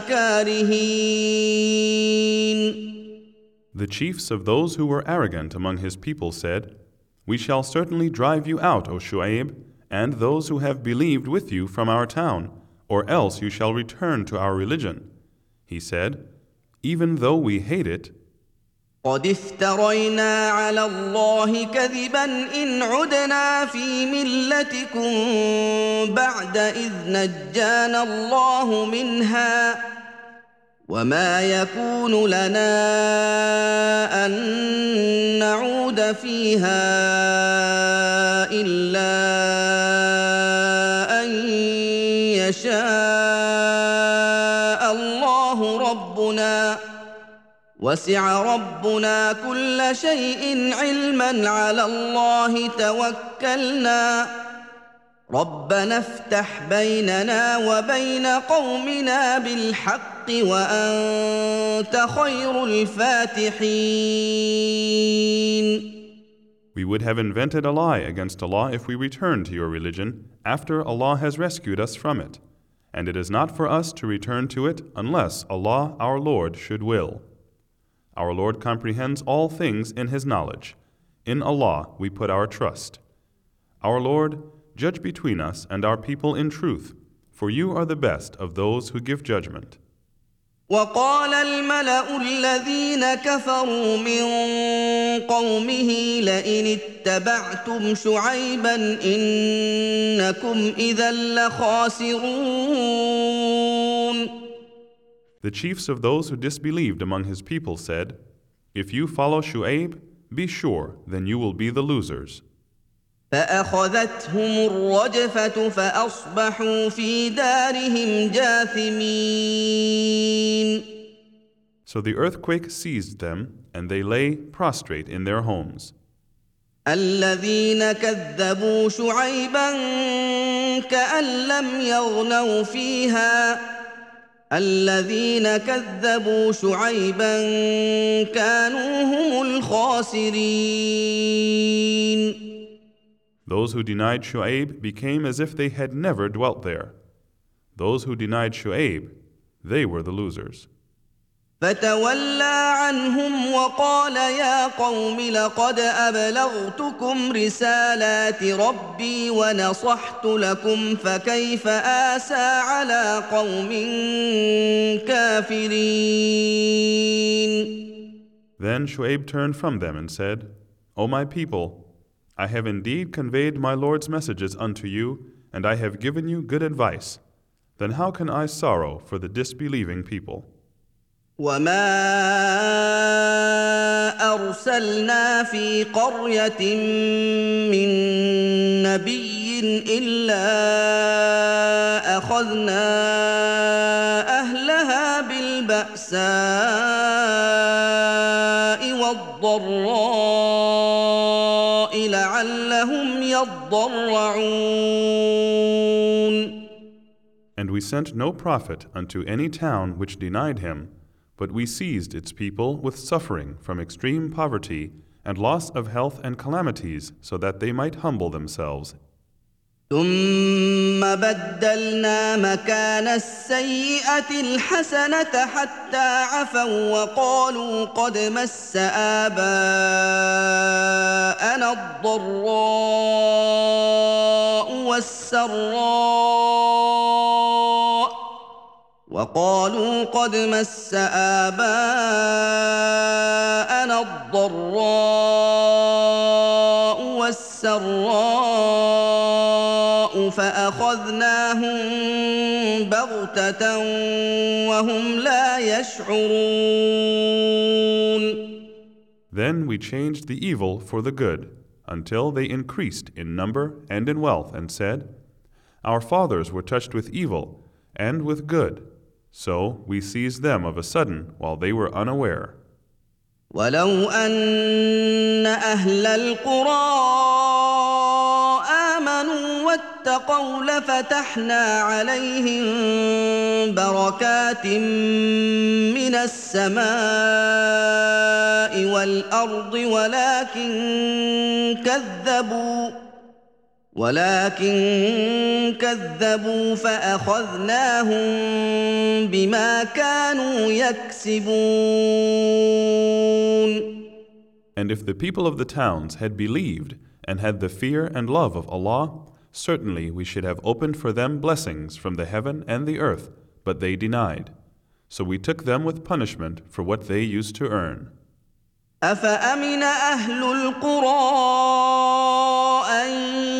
كارهين. The chiefs of those who were arrogant among his people said, We shall certainly drive you out, O Shu'aib, and those who have believed with you from our town, or else you shall return to our religion. He said, even though we hate it, قد افترينا على الله كذبا إن عدنا في ملتكم بعد إذ نجانا الله منها وما يكون لنا أن نعود فيها إلا أن يشاء الله ربنا وسع ربنا كل شيء علما على الله توكلنا ربنا افتح بيننا وبين قومنا بالحق وأنت خير الفاتحين. we would have invented a lie against Allah if we returned to your religion after Allah has rescued us from it, and it is not for us to return to it unless Allah our Lord should will. Our Lord comprehends all things in His knowledge. In Allah we put our trust. Our Lord, judge between us and our people in truth, for you are the best of those who give judgment. وقال الملأ الذين كفروا من قومه لئن اتبعتم شعيبا إنكم إذا لخاسرون. The chiefs of those who disbelieved among his people said, if you follow Shu'aib, be sure, then you will be the losers. فأخذتهم الرجفة فأصبحوا في دارهم جاثمين. So the earthquake seized them, and they lay prostrate in their homes. الذين كذبوا شعيبا كأن لم يغنوا فيها الذين كذبوا شعيبا كانوا هم الخاسرين. Those who denied Shu'aib became as if they had never dwelt there. Those who denied Shu'aib, they were the losers. فتولى عنهم وقال يا قوم لقد أبلغتكم رسالات ربي ونصحت لكم فكيف آسى على قوم كافرين. Then Shu'aib turned from them and said, O my people, I have indeed conveyed my Lord's messages unto you, and I have given you good advice. Then how can I sorrow for the disbelieving people? وما أرسلنا في قرية من نبي إلا أخذنا أهلها بالبأساء والضراء لعلهم يضرعون. And we sent no prophet unto any town which denied him, but we seized its people with suffering from extreme poverty and loss of health and calamities, so that they might humble themselves. ثم بدلنا مكان السيئة الحسنة حتى عفوا وقالوا قد مس آباءنا الضراء والسراء فأخذناهم بغتة وهم لا يشعرون. Then we changed the evil for the good, until they increased in number and in wealth, and said, Our fathers were touched with evil and with good, so we seized them of a sudden while they were unaware. ولو أن أهل القرى آمنوا واتقوا لفتحنا عليهم بركات من السماء والأرض ولكن كذبوا فأخذناهم بما كانوا يكسبون. And if the people of the towns had believed and had the fear and love of Allah, certainly we should have opened for them blessings from the heaven and the earth, but they denied. So we took them with punishment for what they used to earn. أفأمن أهل القرى أن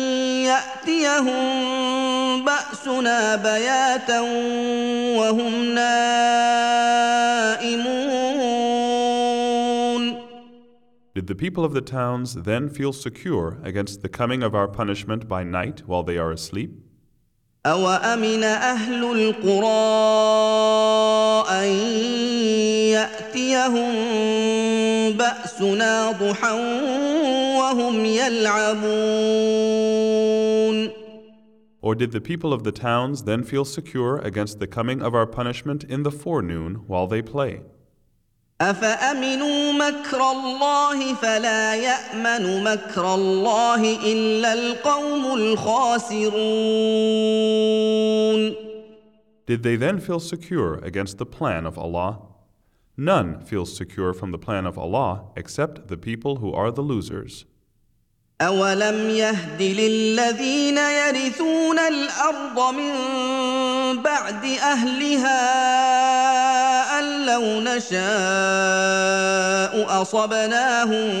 يأتيهم بأسنا بياتا وهم نائمون. Did the people of the towns then feel secure against the coming of our punishment by night while they are asleep? أوأمن أهل القرى أن يأتيهم بأسنا ضحى وهم يلعبون. Or did the people of the towns then feel secure against the coming of our punishment in the forenoon while they play? أفأمنوا مكر الله فلا يأمن مكر الله إلا القوم الخاسرون. Did they then feel secure against the plan of Allah? None feels secure from the plan of Allah except the people who are the losers. أولم يهد للذين يرثون الأرض من بعد أهلها أن لو نشاء أصبناهم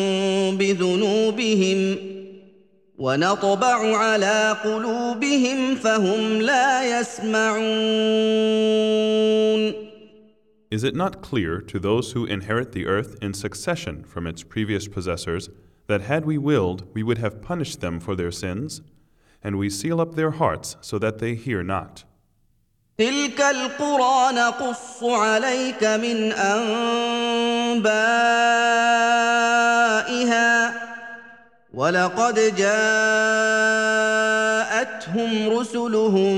بذنوبهم ونطبع على قلوبهم فهم لا يسمعون. Is it not clear to those who inherit the earth in succession from its previous possessors that had we willed, we would have punished them for their sins, and we seal up their hearts so that they hear not? تلك القرى نقص عليك من أنبائها ولقد جاءتهم رسلهم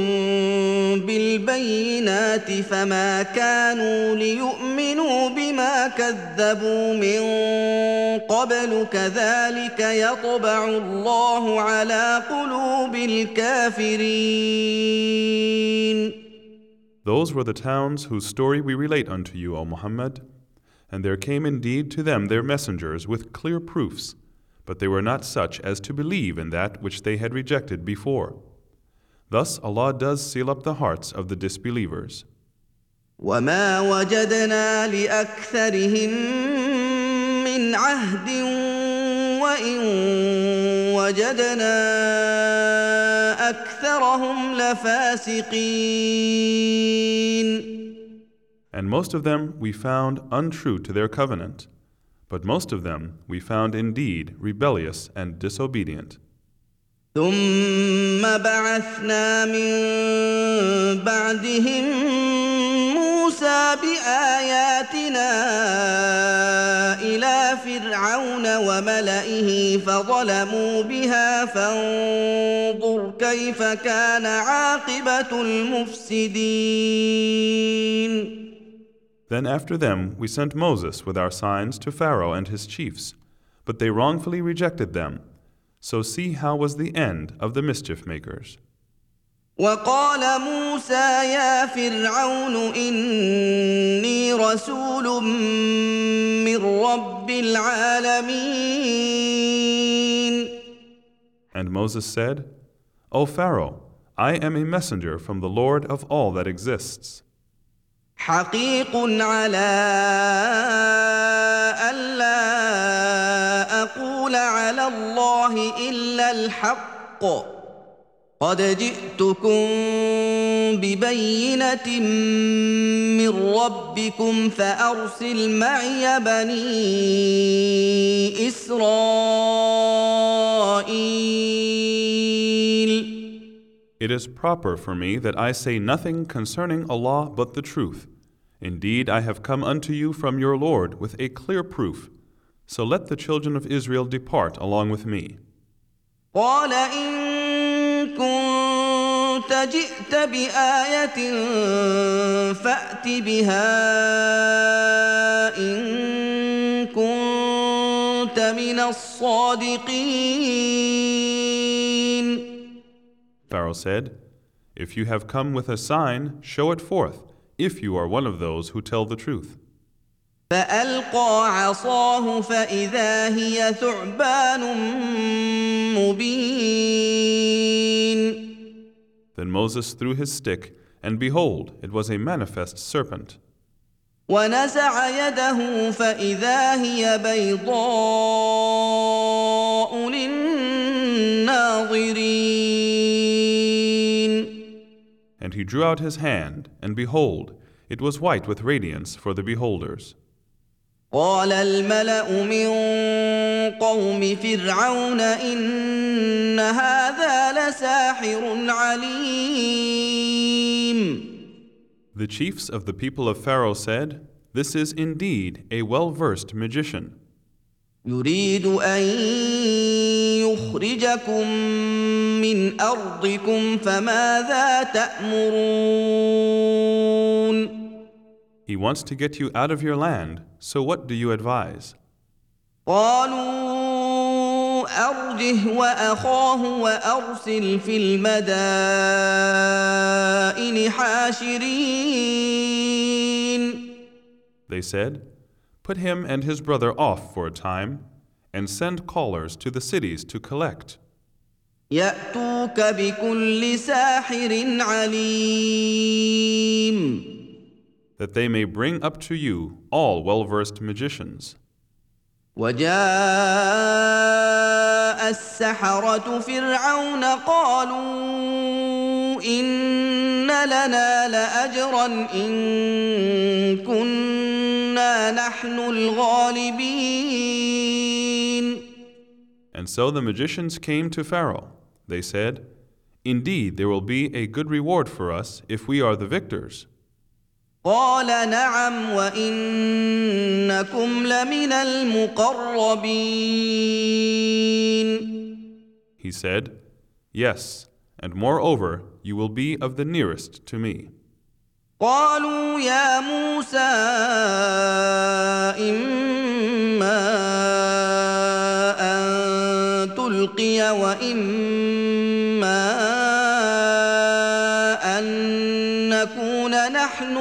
بالبينات فما كانوا ليؤمنوا بما كذبوا من قبل كذلك يطبع الله على قلوب الكافرين. Those were the towns whose story we relate unto you, O Muhammad, and there came indeed to them their messengers with clear proofs, but they were not such as to believe in that which they had rejected before. Thus Allah does seal up the hearts of the disbelievers. وما وجدنا لأكثرهم من عهد وإن وجدنا أكثرهم لفاسقين. And most of them we found untrue to their covenant, but most of them we found indeed rebellious and disobedient. ثم بعثنا من بعدهم موسى بآياتنا إلى فرعون وملئه فظلموا بها فانظر كيف كان عاقبة المفسدين. Then after them we sent Moses with our signs to Pharaoh and his chiefs, but they wrongfully rejected them. So see how was the end of the mischief makers. وقال موسى يا فرعون إني رسول من رب العالمين. And Moses said, O Pharaoh, I am a messenger from the Lord of all that exists. حقيق على ألا أقول على الله إلا الحق قد جئتكم ببينة من ربكم فأرسل معي بني إسرائيل. It is proper for me that I say nothing concerning Allah but the truth. Indeed, I have come unto you from your Lord with a clear proof. So let the children of Israel depart along with me. قال إن كنت جئت بآية فأت بها إن كنت من الصادقين. Pharaoh said, If you have come with a sign, show it forth, if you are one of those who tell the truth. فألقى عصاه فإذا هي ثعبان مبين. Then Moses threw his stick, and behold, it was a manifest serpent. ونزع يده فإذا هي بيضاء للناظرين. And he drew out his hand, and behold, it was white with radiance for the beholders. قال الملأ من قوم فرعون إن هذا لساحر عليم. The chiefs of the people of Pharaoh said, "This is indeed a well-versed magician. يريد أن يخرجكم من أرضكم فماذا تأمرون؟ He wants to get you out of your land, so what do you advise?" قالوا أرجه وأخاه وأرسل في المدائن حاشرين. They said, "Put him and his brother off for a time, and send callers to the cities to collect, يأتوك بكل ساحر عليم. that they may bring up to you all well-versed magicians." وجاء السحرة فرعون قالوا إن لنا لأجرا إن كنا نحن الغالبين. And so the magicians came to Pharaoh. They said, "Indeed, there will be a good reward for us if we are the victors." قال نعم وإنكم لمن المقربين. He said, "Yes, and moreover, you will be of the nearest to me." قالوا يا موسى إما أن تلقي وإما أن نكون نحن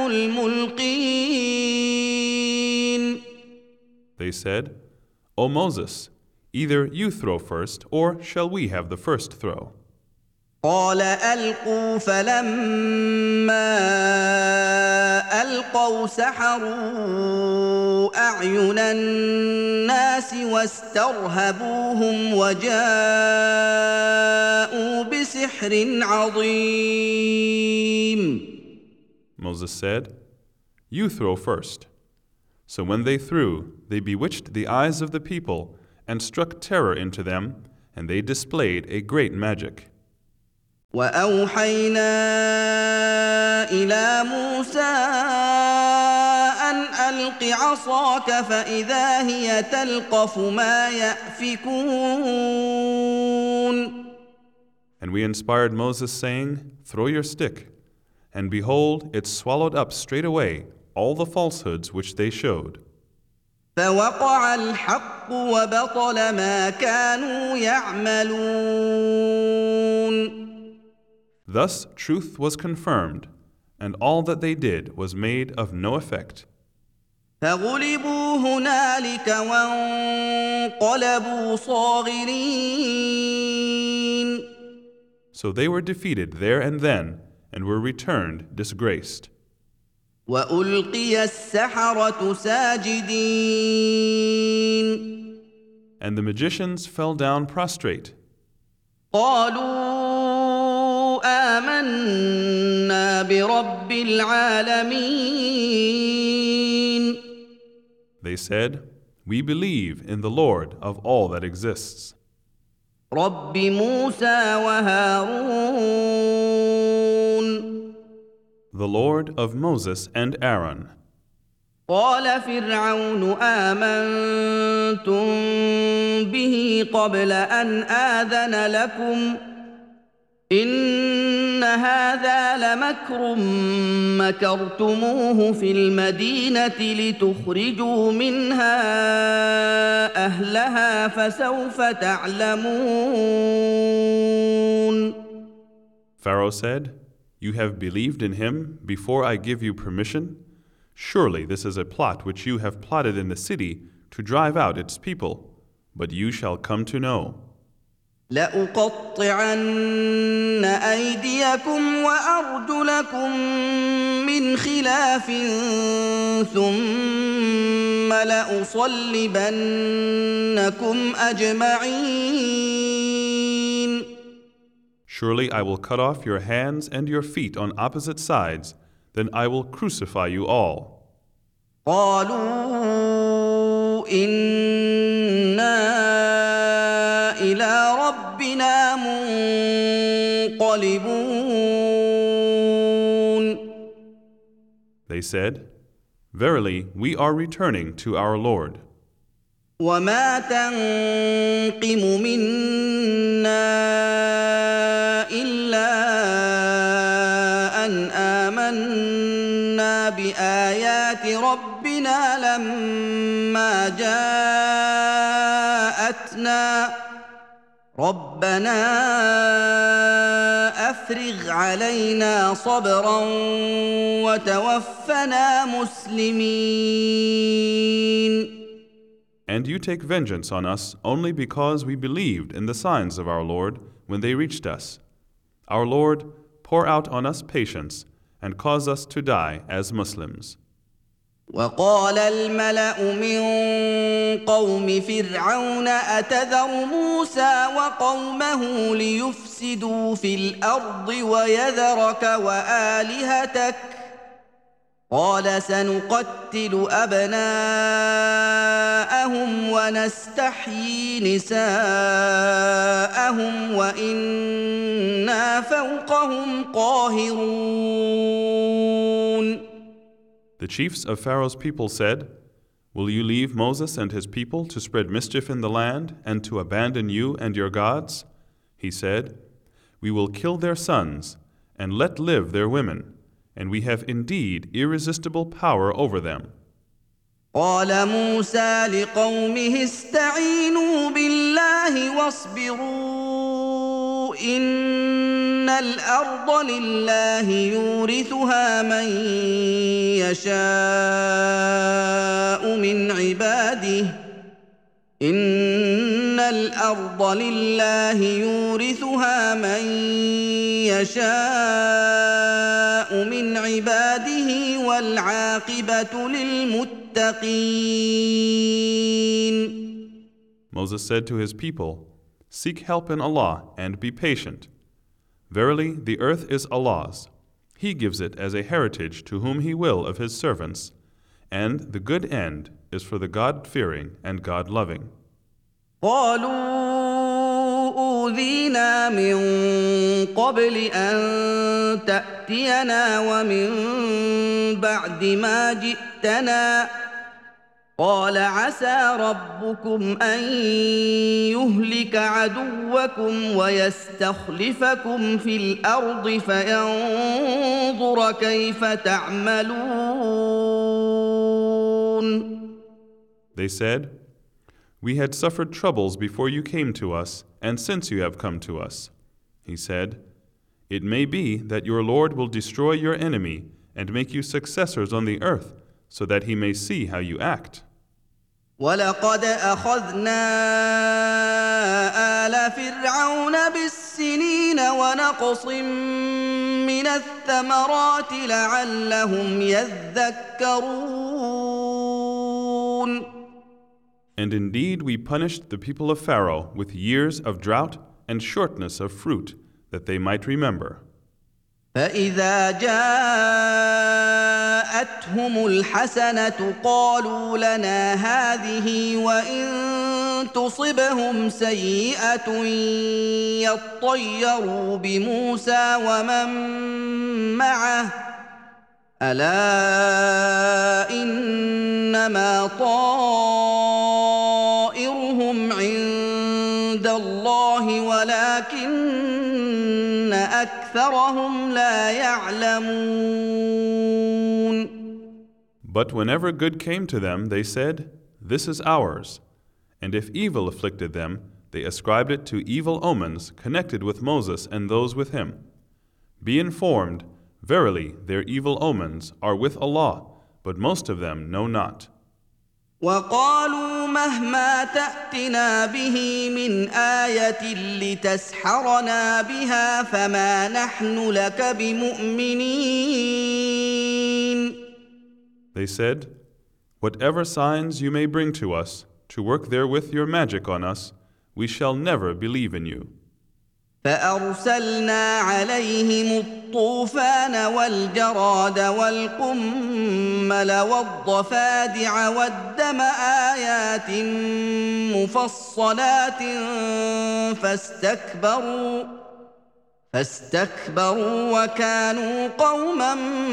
الملقين. They said, "O Moses, either you throw first, or shall we have the first throw?" قال ألقوا فلما ألقوا سحروا أعين الناس واسترهبوهم وجاءوا بسحر عظيم. Moses said, "You throw first." So when they threw, they bewitched the eyes of the people and struck terror into them, and they displayed a great magic. وأوحينا إلى موسى أن ألق عصاك فإذا هي تلقف ما يأفكون. And we inspired Moses, saying, "Throw your stick." And behold, it swallowed up straightway all the falsehoods which they showed. فوقع الحق وبطل ما كانوا يعملون. Thus truth was confirmed, and all that they did was made of no effect. فغلبوا هنالك وانقلبوا صاغرين. So they were defeated there and then, and were returned disgraced. وألقي السحرة ساجدين. And the magicians fell down prostrate. قالوا آمنا برب العالمين. They said, "We believe in the Lord of all that exists, رب موسى وهارون. the Lord of Moses and Aaron." قال فرعون آمنتم به قبل أن آذن لكم إن هذا لمكر مكرتموه في المدينة لتخرجوا منها أهلها فسوف تعلمون. Pharaoh said, "You have believed in him before I give you permission? Surely this is a plot which you have plotted in the city to drive out its people, but you shall come to know. لأقطعن أيديكم وأرجلكم من خلاف ثم لأصلبنكم أجمعين. Surely I will cut off your hands and your feet on opposite sides, then I will crucify you all. قالوا إنا إلى ربنا منقلبون. They said, Verily, we are returning to our Lord. وما تنقم منا إلا أن آمنا بآيات ربنا لما جاءتنا ربنا أفرغ علينا صبرا وتوفنا مسلمين. And you take vengeance on us only because we believed in the signs of our Lord when they reached us. Our Lord, pour out on us patience and cause us to die as Muslims. وقال الملأ من قوم فرعون أتذر موسى وقومه ليفسدوا في الأرض ويذرك وآلهتك قال سنقتل أبناءهم ونستحيي نساءهم وإنا فوقهم قاهرون. The chiefs of Pharaoh's people said, Will you leave Moses and his people to spread mischief in the land and to abandon you and your gods? He said, We will kill their sons and let live their women, and we have indeed irresistible power over them. قال موسى لقومه استعينوا بالله واصبروا إن الأرض لله يورثها من يشاء من عباده إن الأرض لله يورثها من يشاء من عباده والعاقبة للمتقين. Moses said to his people, Seek help in Allah and be patient. Verily, the earth is Allah's. He gives it as a heritage to whom He will of His servants, and the good end is for the God-fearing and God-loving. قالوا أوذينا من قبل أن تأتينا ومن بعد ما جئتنا قال عسى ربكم أن يهلك عدوكم ويستخلفكم في الأرض فينظر كيف تعملون. They said, We had suffered troubles before you came to us, and since you have come to us. He said, It may be that your Lord will destroy your enemy and make you successors on the earth, so that He may see how you act. وَلَقَدْ أَخَذْنَا آلَ فِرْعَوْنَ بِالسِّنِينَ وَنَقْصٍ مِّنَ الثَّمَرَاتِ لَعَلَّهُمْ يَذَّكَّرُونَ. And indeed we punished the people of Pharaoh with years of drought and shortness of fruit, that they might remember. فإذا جاءتهم الحسنة قالوا لنا هذه وإن تصبهم سيئة يطيروا بموسى ومن معه ألا إنما طائرهم عند الله ولكن أكثرهم لا يعلمون. But whenever good came to them, they said, This is ours. And if evil afflicted them, they ascribed it to evil omens connected with Moses and those with him. Be informed, verily their evil omens are with Allah, but most of them know not. وقالوا مهما تأتنا به من آية لتسحرنا بها فما نحن لك بمؤمنين. They said, "Whatever signs you may bring to us, to work therewith your magic on us, we shall never believe in you." فأرسلنا عليهم الطوفان والجراد والقمل والضفادع والدم آيات مفصلات فاستكبروا وكانوا قوما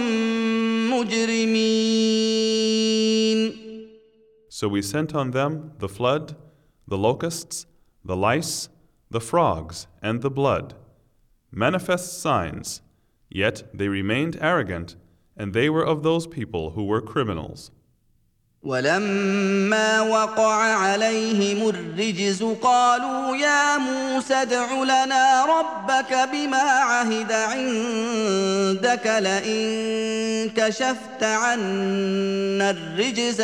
مجرمين. So we sent on them the flood, the locusts, the lice, the frogs, and the blood, manifest signs, yet they remained arrogant, and they were of those people who were criminals. ولما وقع عليهم الرجز قالوا يا موسى ادع لنا ربك بما عهد عندك لئن كشفت عنا الرجز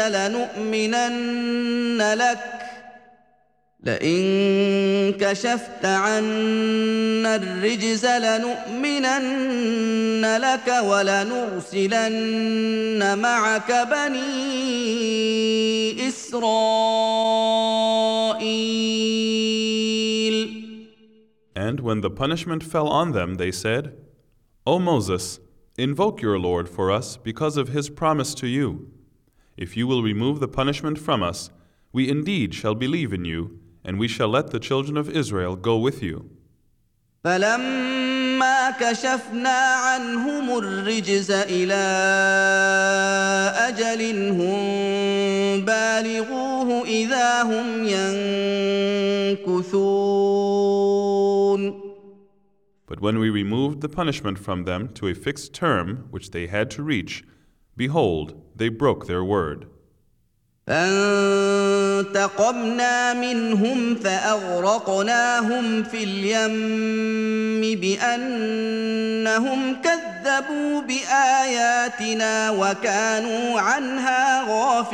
لنؤمنن لك ولنرسلن معك بني إسرائيل. And when the punishment fell on them, they said, "O Moses, invoke your Lord for us because of his promise to you. If you will remove the punishment from us, we indeed shall believe in you, and we shall let the children of Israel go with you." فلما كشفنا عنهم الرجز إلى أجل هم بالغوه إذا هم ينكثون. But when we removed the punishment from them to a fixed term which they had to reach, behold, they broke their word. فانتقمنا منهم فأغرقناهم في اليم بأنهم كذبوا بآياتنا وكانوا عنها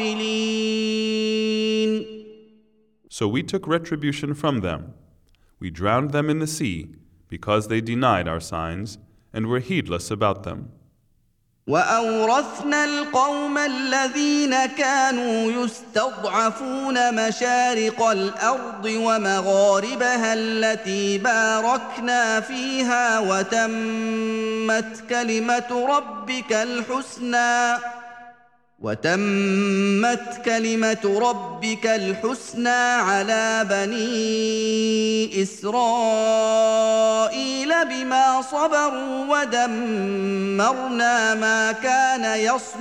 غافلين. So we took retribution from them. We drowned them in the sea because they denied our signs and were heedless about them. وأورثنا القوم الذين كانوا يستضعفون مشارق الأرض ومغاربها التي باركنا فيها وتمت كلمة ربك الحسنى على بني إسرائيل بما صبروا ودمرنا ما كان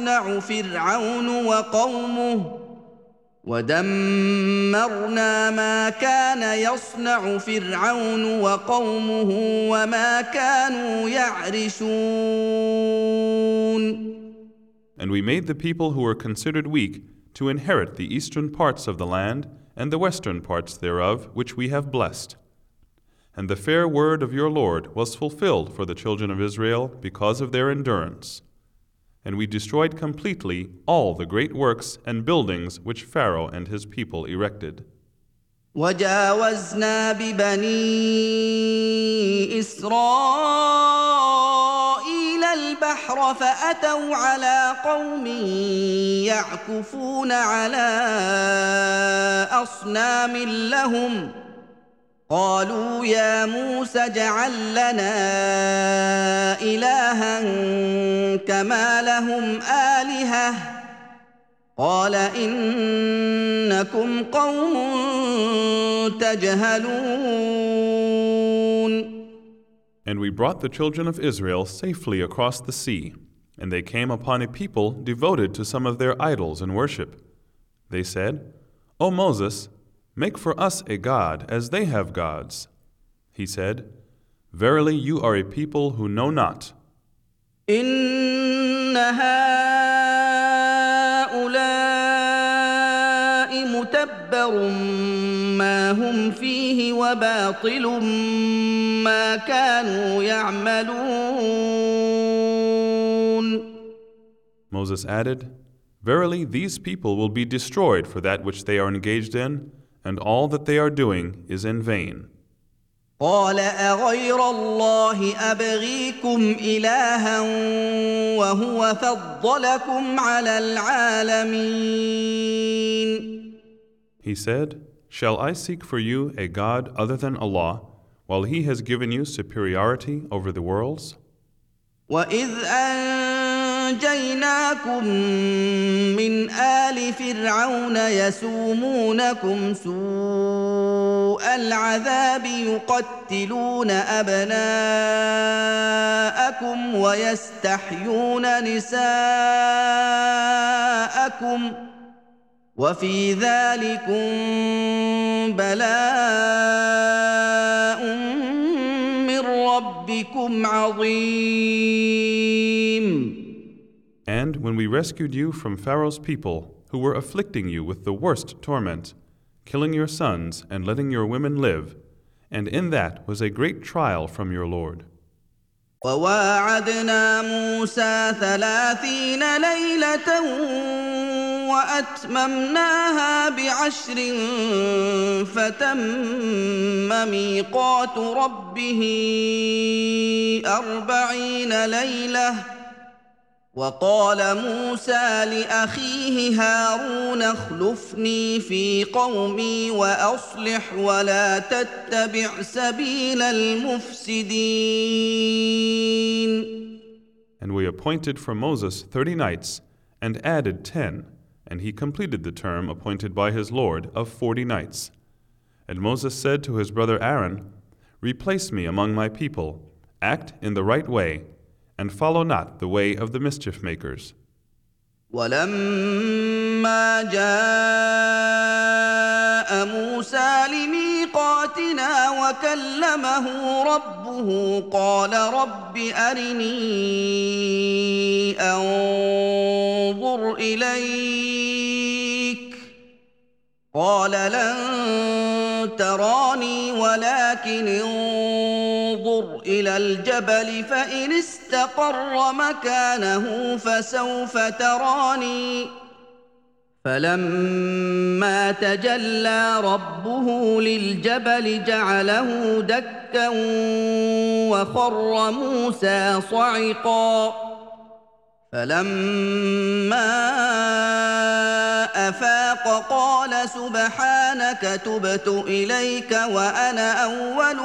يصنع فرعون وقومه وما كانوا يعرشون. And we made the people who were considered weak to inherit the eastern parts of the land and the western parts thereof, which we have blessed. And the fair word of your Lord was fulfilled for the children of Israel because of their endurance. And we destroyed completely all the great works and buildings which Pharaoh and his people erected. وجاوزنا ببني إسرائيل البحر فأتوا على قوم يعكفون على أصنام لهم قالوا يا موسى اجعل لنا إلها كما لهم آلهة قال إنكم قوم تجهلون. And we brought the children of Israel safely across the sea, and they came upon a people devoted to some of their idols and worship. They said, "O Moses, make for us a god as they have gods." He said, "Verily you are a people who know not." إن هؤلاء متبر ما هم فيه وباطل ما كانوا يعملون. Moses added, Verily, these people will be destroyed for that which they are engaged in, and all that they are doing is in vain. قال أغير الله أبغيكم إلها وهو فضلكم على العالمين. He said, Shall I seek for you a God other than Allah, while He has given you superiority over the worlds? وإذ أنجيناكم من آل فرعون يسومونكم سوء العذاب يقتلون أبناءكم ويستحيون نساءكم وفي ذلكم بلاء من ربكم عظيم. And when we rescued you from Pharaoh's people, who were afflicting you with the worst torment, killing your sons and letting your women live, and in that was a great trial from your Lord. وواعدنا موسى 30 ليلة وأتممناها ب10 فتم ميقات ربه 40 ليلة وقال موسى لأخيه هارون اخلفني في قومي وأصلح ولا تتبع سبيل المفسدين. And we appointed for Moses 30 nights, and added 10, and he completed the term appointed by his Lord of 40 nights. And Moses said to his brother Aaron, Replace me among my people, act in the right way, and follow not the way of the mischief makers. ولما جاء موسى لميقاتنا وكلمه ربه قال رب أرني أنظر إليك قال لن تراني ولكن انظر إلى الجبل فإن استقر مكانه فسوف تراني فلما تجلى ربه للجبل جعله دكا وخر موسى صعقا فلما أفاق قال سبحانك تبت إليك وأنا أول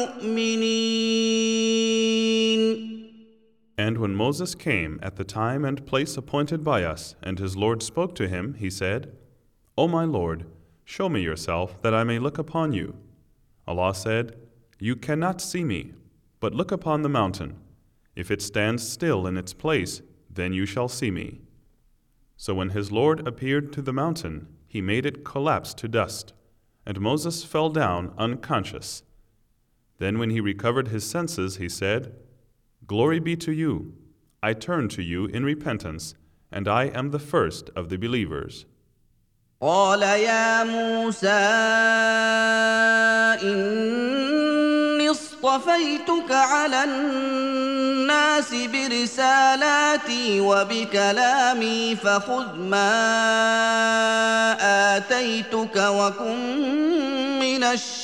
المؤمنين. And when Moses came at the time and place appointed by us, and his Lord spoke to him, he said, O my Lord, show me yourself, that I may look upon you. Allah said, You cannot see me, but look upon the mountain. If it stands still in its place, then you shall see me. So when his Lord appeared to the mountain, he made it collapse to dust, and Moses fell down unconscious. Then when he recovered his senses, he said, Glory be to you. I turn to you in repentance, and I am the first of the believers. قال يا موسى إني اصطفيتك على الناس برسالاتي وبكلامي فخذ ما آتيتك وكن من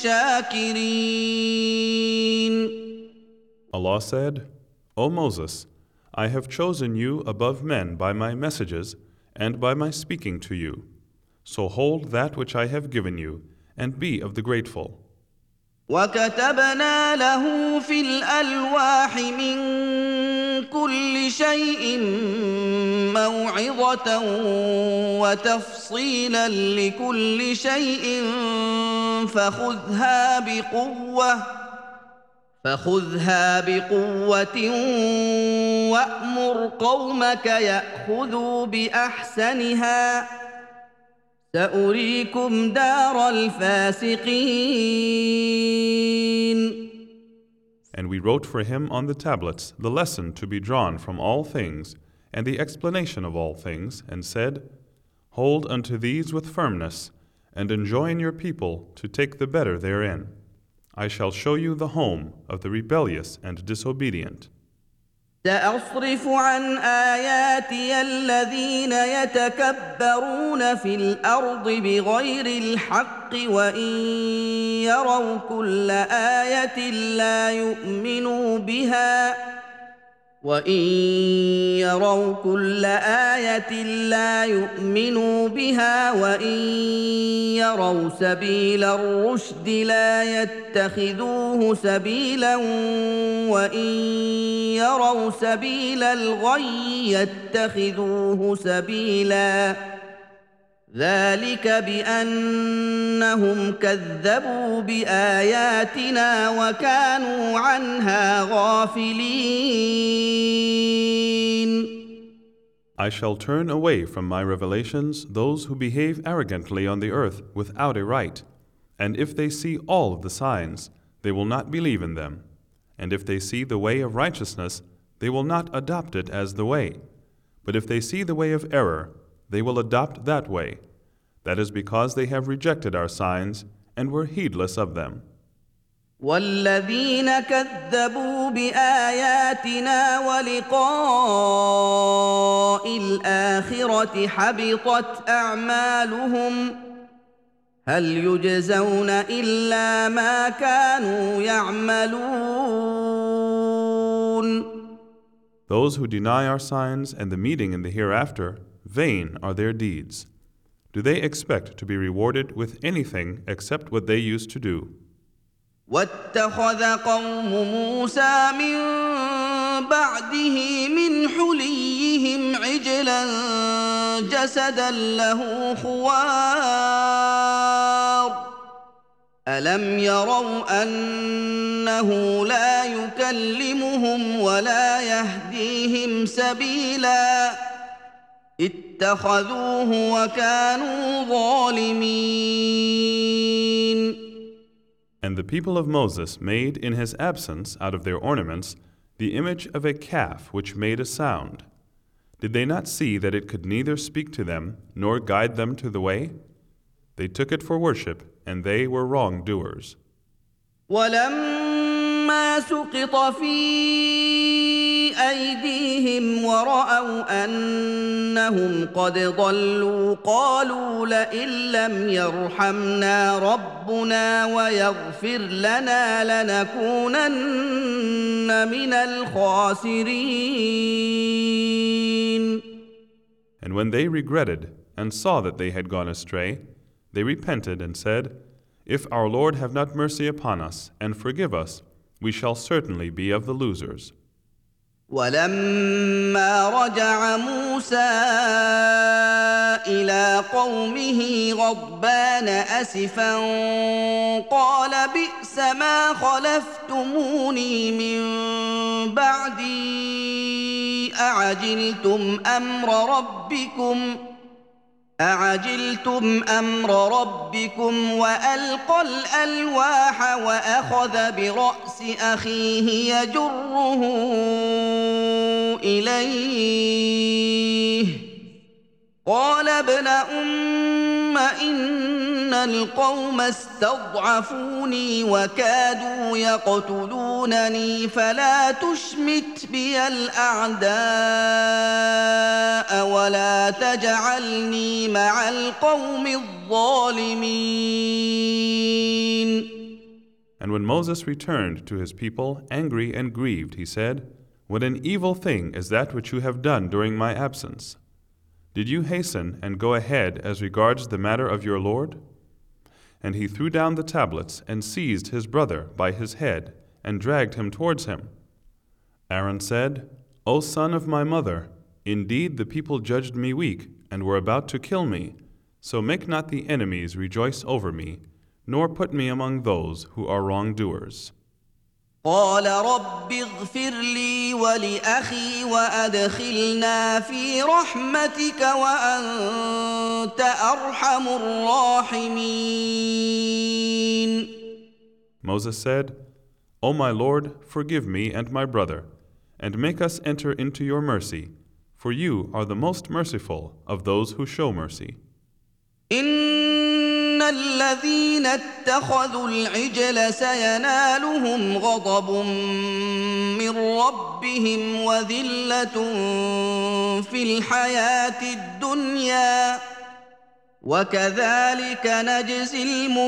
الشاكرين. Allah said, O Moses, I have chosen you above men by my messages and by my speaking to you. So hold that which I have given you, and be of the grateful. وكتبنا له في الألواح من كل شيء موعظة وتفصيلا لكل شيء فخذها بقوة وأمر قومك يأخذوا بأحسنها سأريكم دار الفاسقين. And we wrote for him on the tablets the lesson to be drawn from all things, and the explanation of all things, and said, Hold unto these with firmness, and enjoin your people to take the better therein. I shall show you the home of the rebellious and disobedient. سأصرف عن آياتي الذين يتكبرون في الأرض بغير الحق وإن يروا كل آية لا يؤمنوا بها وإن يروا سبيل الرشد لا يتخذوه سبيلا وإن يروا سبيل الغي يتخذوه سبيلا ذلك بأنهم كذبوا بآياتنا وكانوا عنها غافلين. I shall turn away from my revelations those who behave arrogantly on the earth without a right, and if they see all of the signs, they will not believe in them. And if they see the way of righteousness, they will not adopt it as the way. But if they see the way of error, they will adopt that way. That is because they have rejected our signs and were heedless of them. والذين كذبوا بآياتنا ولقاء الآخرة حبطت أعمالهم هل يجزون إلا ما كانوا يعملون. Those who deny our signs and the meeting in the hereafter, vain are their deeds. Do they expect to be rewarded with anything except what they used to do? واتخذ قوم موسى من بعده من حليهم عجلا جسدا له خوار ألم يروا أنه لا يكلمهم ولا يهديهم سبيلا اتخذوه وكانوا ظالمين. And the people of Moses made in his absence out of their ornaments the image of a calf which made a sound. Did they not see that it could neither speak to them nor guide them to the way? They took it for worship, and they were wrongdoers. ولما سقط في أيديهم ورأوا أنهم قد ضلوا قالوا لئن لم يرحمنا ربنا ويغفر لنا لنكونن من الخاسرين. And when they regretted and saw that they had gone astray, they repented and said, If our Lord have not mercy upon us and forgive us, we shall certainly be of the losers. ولما رجع موسى إلى قومه غضبان أسفا قال بئس ما خلفتموني من بعدي أعجلتم أمر ربكم وألقى الألواح وأخذ برأس أخيه يجره إليه قال ابن أم إن القوم استضعفوني وكادوا يقتلونني فلا تشمت بي الأعداء ولا تجعلني مع القوم الظالمين. And when Moses returned to his people angry and grieved, he said, What an evil thing is that which you have done during my absence! Did you hasten and go ahead as regards the matter of your Lord? And he threw down the tablets and seized his brother by his head and dragged him towards him. Aaron said, O son of my mother, indeed the people judged me weak and were about to kill me, so make not the enemies rejoice over me, nor put me among those who are wrongdoers. قال رب اغفر لي ولأخي وأدخلنا في رحمتك وأنت أرحم الراحمين. Moses said, O my Lord, forgive me and my brother, and make us enter into your mercy, for you are the most merciful of those who show mercy. إن الذين اتخذوا العجل سينالهم غضب من ربهم وذلة في الحياة الدنيا وكذلك نجزي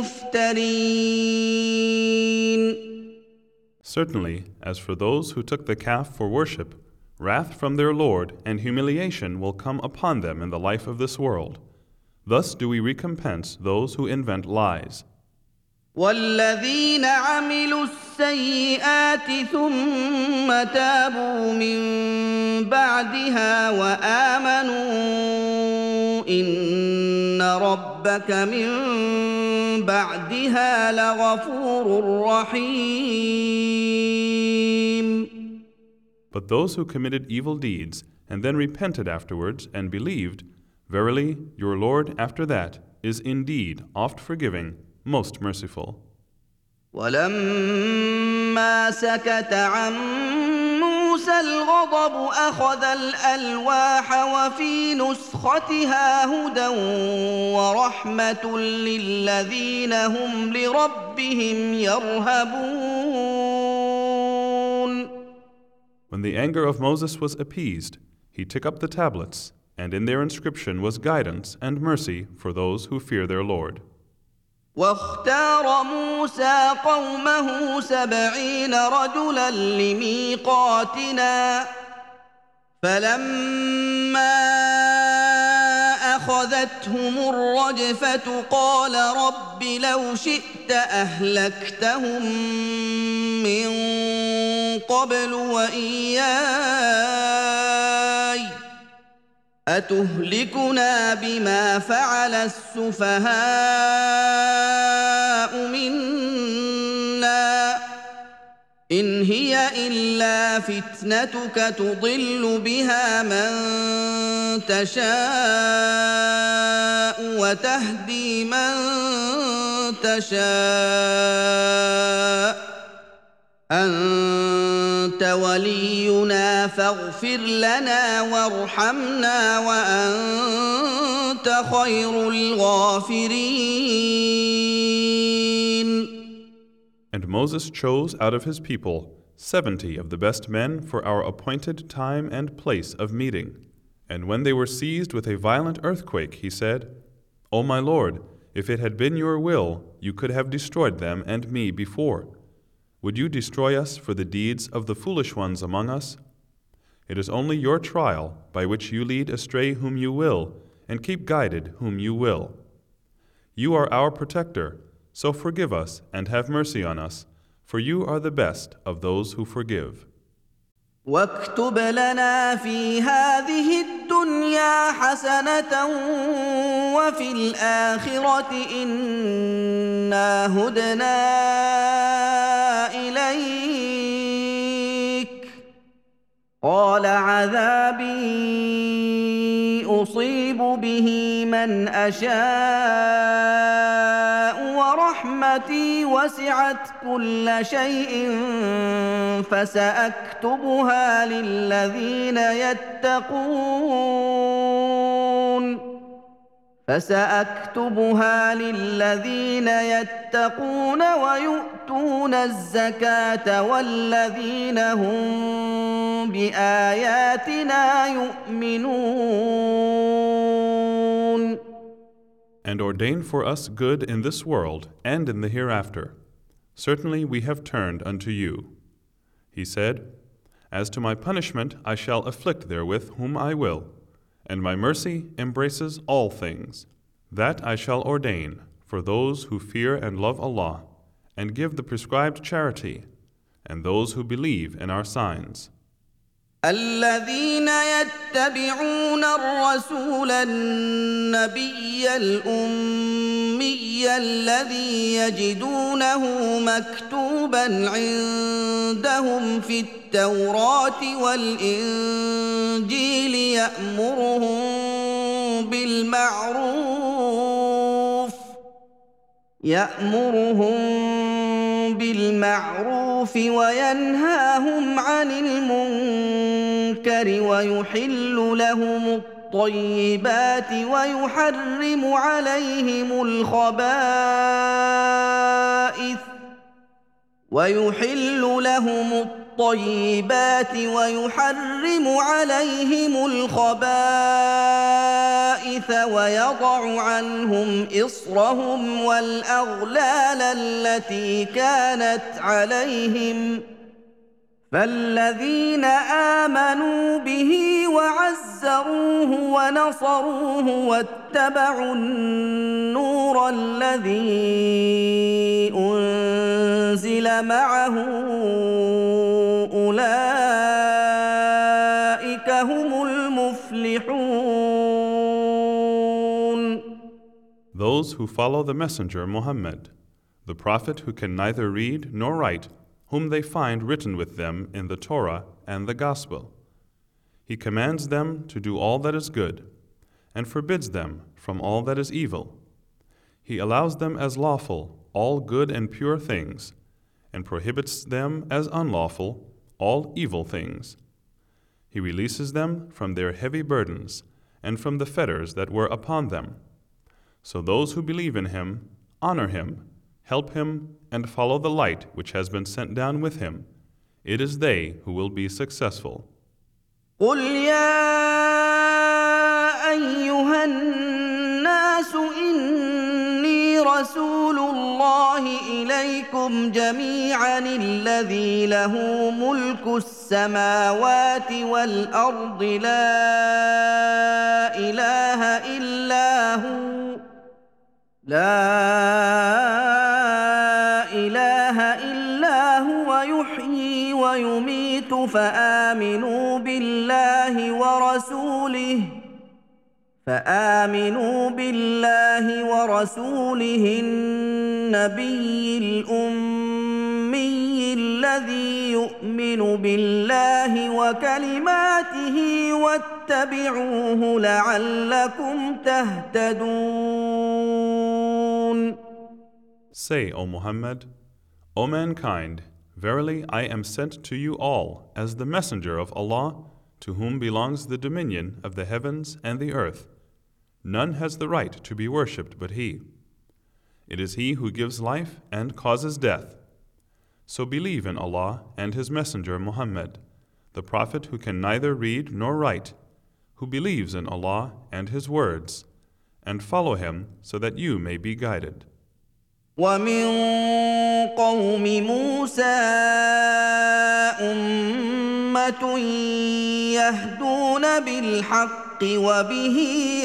المفترين. Certainly, as for those who took the calf for worship, wrath from their Lord and humiliation will come upon them in the life of this world. Thus do we recompense those who invent lies. والذين عملوا السيئات ثم تابوا من بعدها وآمنوا إن ربك من بعدها لغفور رحيم. But those who committed evil deeds and then repented afterwards and believed, verily, your Lord after that is indeed oft forgiving, most merciful. ولما سكت عن موسى الغضب أخذ الألواح وفي نسختها هدى ورحمة للذين هم لربهم يرهبون. When the anger of Moses was appeased, he took up the tablets, and in their inscription was guidance and mercy for those who fear their Lord. واختار موسى قومه 70 رجلا لميقاتنا فلما أخذتهم الرجفة قال رب لو شئت أهلكتهم من قبل وإياي أتهلكنا بما فعل السفهاء منا إن هي إلا فتنتك تضل بها من تشاء وتهدي من تشاء أنت ولينا فاغفر لنا وارحمنا وأنت خير الغافرين. And Moses chose out of his people 70 of the best men for our appointed time and place of meeting. And when they were seized with a violent earthquake, he said, O my Lord, if it had been your will, you could have destroyed them and me before. Would you destroy us for the deeds of the foolish ones among us? It is only your trial by which you lead astray whom you will and keep guided whom you will. You are our protector, so forgive us and have mercy on us, for you are the best of those who forgive. واكتب لنا في هذه الدنيا حسنة وفي الآخرة إنا هدنا إليك قال عذابي أصيب به من أشاء ورحمتي وسعت كل شيء فسأكتبها للذين يتقون ويؤتون الزكاة والذين هم بآياتنا يؤمنون. And ordain for us good in this world and in the hereafter. Certainly we have turned unto you. He said, As to my punishment, I shall afflict therewith whom I will, and my mercy embraces all things. That I shall ordain for those who fear and love Allah, and give the prescribed charity, and those who believe in our signs. الذين يتبعون الرسول النبي الأمي الذي يجدونه مكتوبا عندهم في التوراة والإنجيل يأمرهم بالمعروف وينهاهم عن المنكر ويحل لهم الطيبات ويحرم عليهم الخبائث ويحل لهم الطيبات ويحرم عليهم الخبائث ويضع عنهم إصرهم والأغلال التي كانت عليهم فالذين آمنوا به وعزروه ونصروه واتبعوا النور الذي أنزل معه أولئك هم المفلحون. Those who follow the messenger Muhammad, the prophet who can neither read nor write, whom they find written with them in the Torah and the Gospel. He commands them to do all that is good, and forbids them from all that is evil. He allows them as lawful all good and pure things, and prohibits them as unlawful all evil things. He releases them from their heavy burdens and from the fetters that were upon them. So those who believe in him, honor him, help him, and follow the light which has been sent down with him. It is they who will be successful. قل يا أيها الناس إني رسول الله إليكم جميعا الذي له ملك السماوات والأرض لا إله إلا هو يحيي ويميت فآمنوا بالله ورسوله النبي الأمي الذي يؤمن بالله وكلماته واتبعوه لعلكم تهتدون. Say, O Muhammad, O mankind, verily I am sent to you all as the messenger of Allah, to whom belongs the dominion of the heavens and the earth. None has the right to be worshipped but He. It is He who gives life and causes death. So believe in Allah and His messenger Muhammad, the prophet who can neither read nor write, who believes in Allah and His words, and follow Him so that you may be guided. ومن قوم موسى أمة يهدون بالحق وبه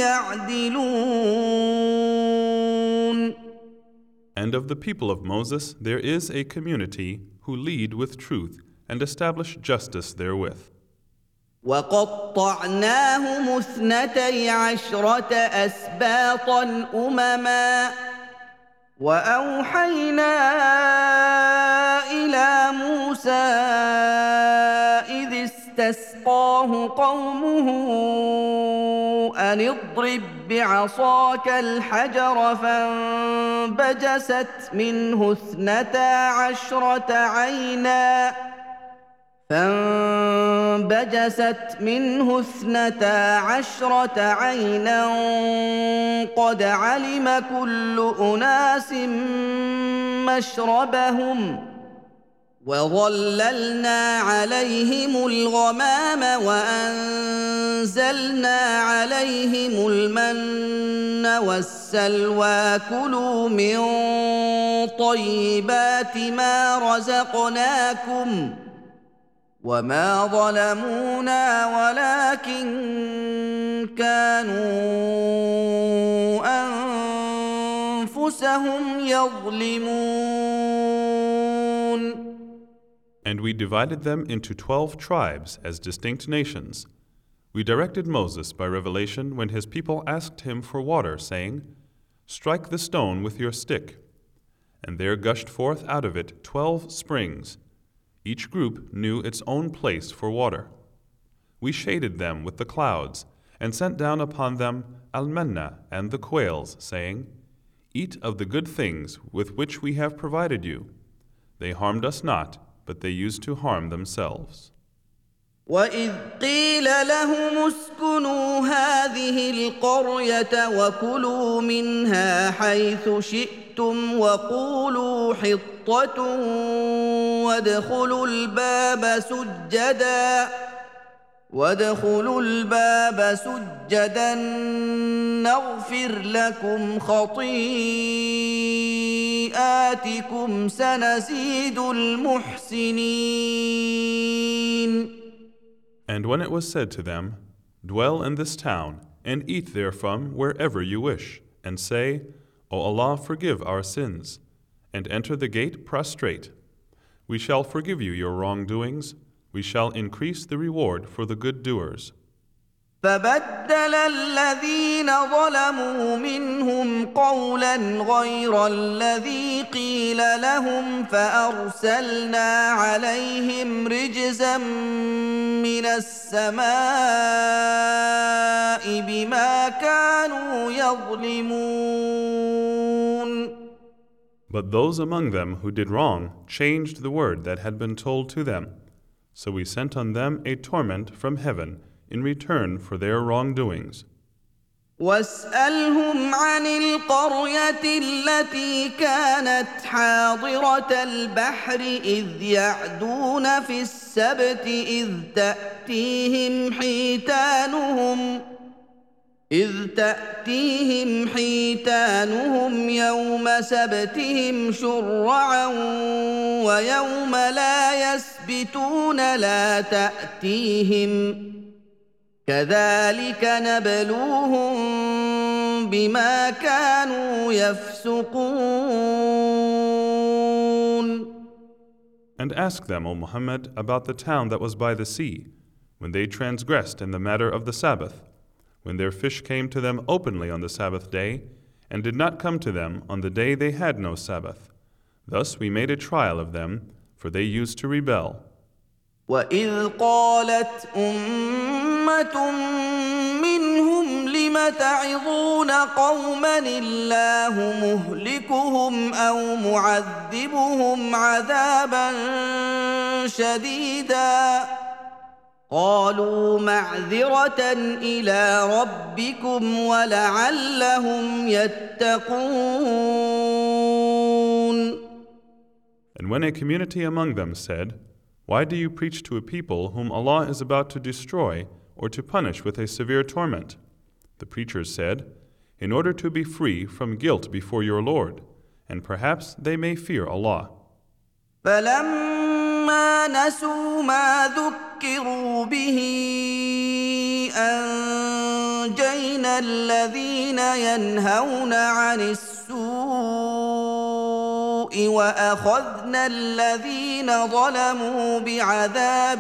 يعدلون. And of the people of Moses there is a community who lead with truth and establish justice therewith. وقطعناهم 12 أسباطا أمما وأوحينا إلى موسى إذ استسقاه قومه أن اضرب بعصاك الحجر فانبجست منه 12 عينا قد علم كل أناس مشربهم وظللنا عليهم الغمام وأنزلنا عليهم المن والسلوى كلوا من طيبات ما رزقناكم وما ظلمونا ولكن كانوا أنفسهم يظلمون. And we divided them into 12 tribes as distinct nations. We directed Moses by revelation when his people asked him for water, saying, "Strike the stone with your stick." And there gushed forth out of it 12 springs. Each group knew its own place for water. We shaded them with the clouds and sent down upon them al-manna and the quails, saying, "Eat of the good things with which we have provided you." They harmed us not, but they used to harm themselves. وإذ قيل لهم اسكنوا هذه القرية وكلوا منها حيث شئتم وقولوا حطة وادخلوا الباب سجدا نغفر لكم خطيئاتكم سنزيد المحسنين. And when it was said to them, dwell in this town, and eat therefrom wherever you wish, and say, O Allah, forgive our sins, and enter the gate prostrate. We shall forgive you your wrongdoings, we shall increase the reward for the good doers. فبدل الذين ظلموا منهم قولا غير الذي قيل لهم فأرسلنا عليهم رجزا من السماء بما كانوا يظلمون. But those among them who did wrong changed the word that had been told to them. So we sent on them a torment from heaven in return for their wrongdoings. واسألهم عن القرية التي كانت حاضرة البحر إذ يعدون في السبت إذ تأتيهم حيتانهم يوم سبتهم شرعا ويوم لا يسبتون لا تأتيهم كذلك نبلوهم بما كانوا يفسقون. And ask them, O Muhammad, about the town that was by the sea, when they transgressed in the matter of the Sabbath, when their fish came to them openly on the Sabbath day, and did not come to them on the day they had no Sabbath. Thus we made a trial of them, for they used to rebel. وَإِذْ قَالَتْ أُمَّةٌ مِّنْهُمْ لِمَ تَعِظُونَ قَوْمًا اللَّهُ مُهْلِكُهُمْ أَوْ مُعَذِّبُهُمْ عَذَابًا شَدِيدًا قالوا معذرة إلى ربكم ولعلهم يتقون. And when a community among them said, Why do you preach to a people whom Allah is about to destroy or to punish with a severe torment? The preachers said, In order to be free from guilt before your Lord, and perhaps they may fear Allah. فلما نسوا ما ذكروا به أنجينا الذين ينهون عن السوء وأخذنا الذين ظلموا بعذاب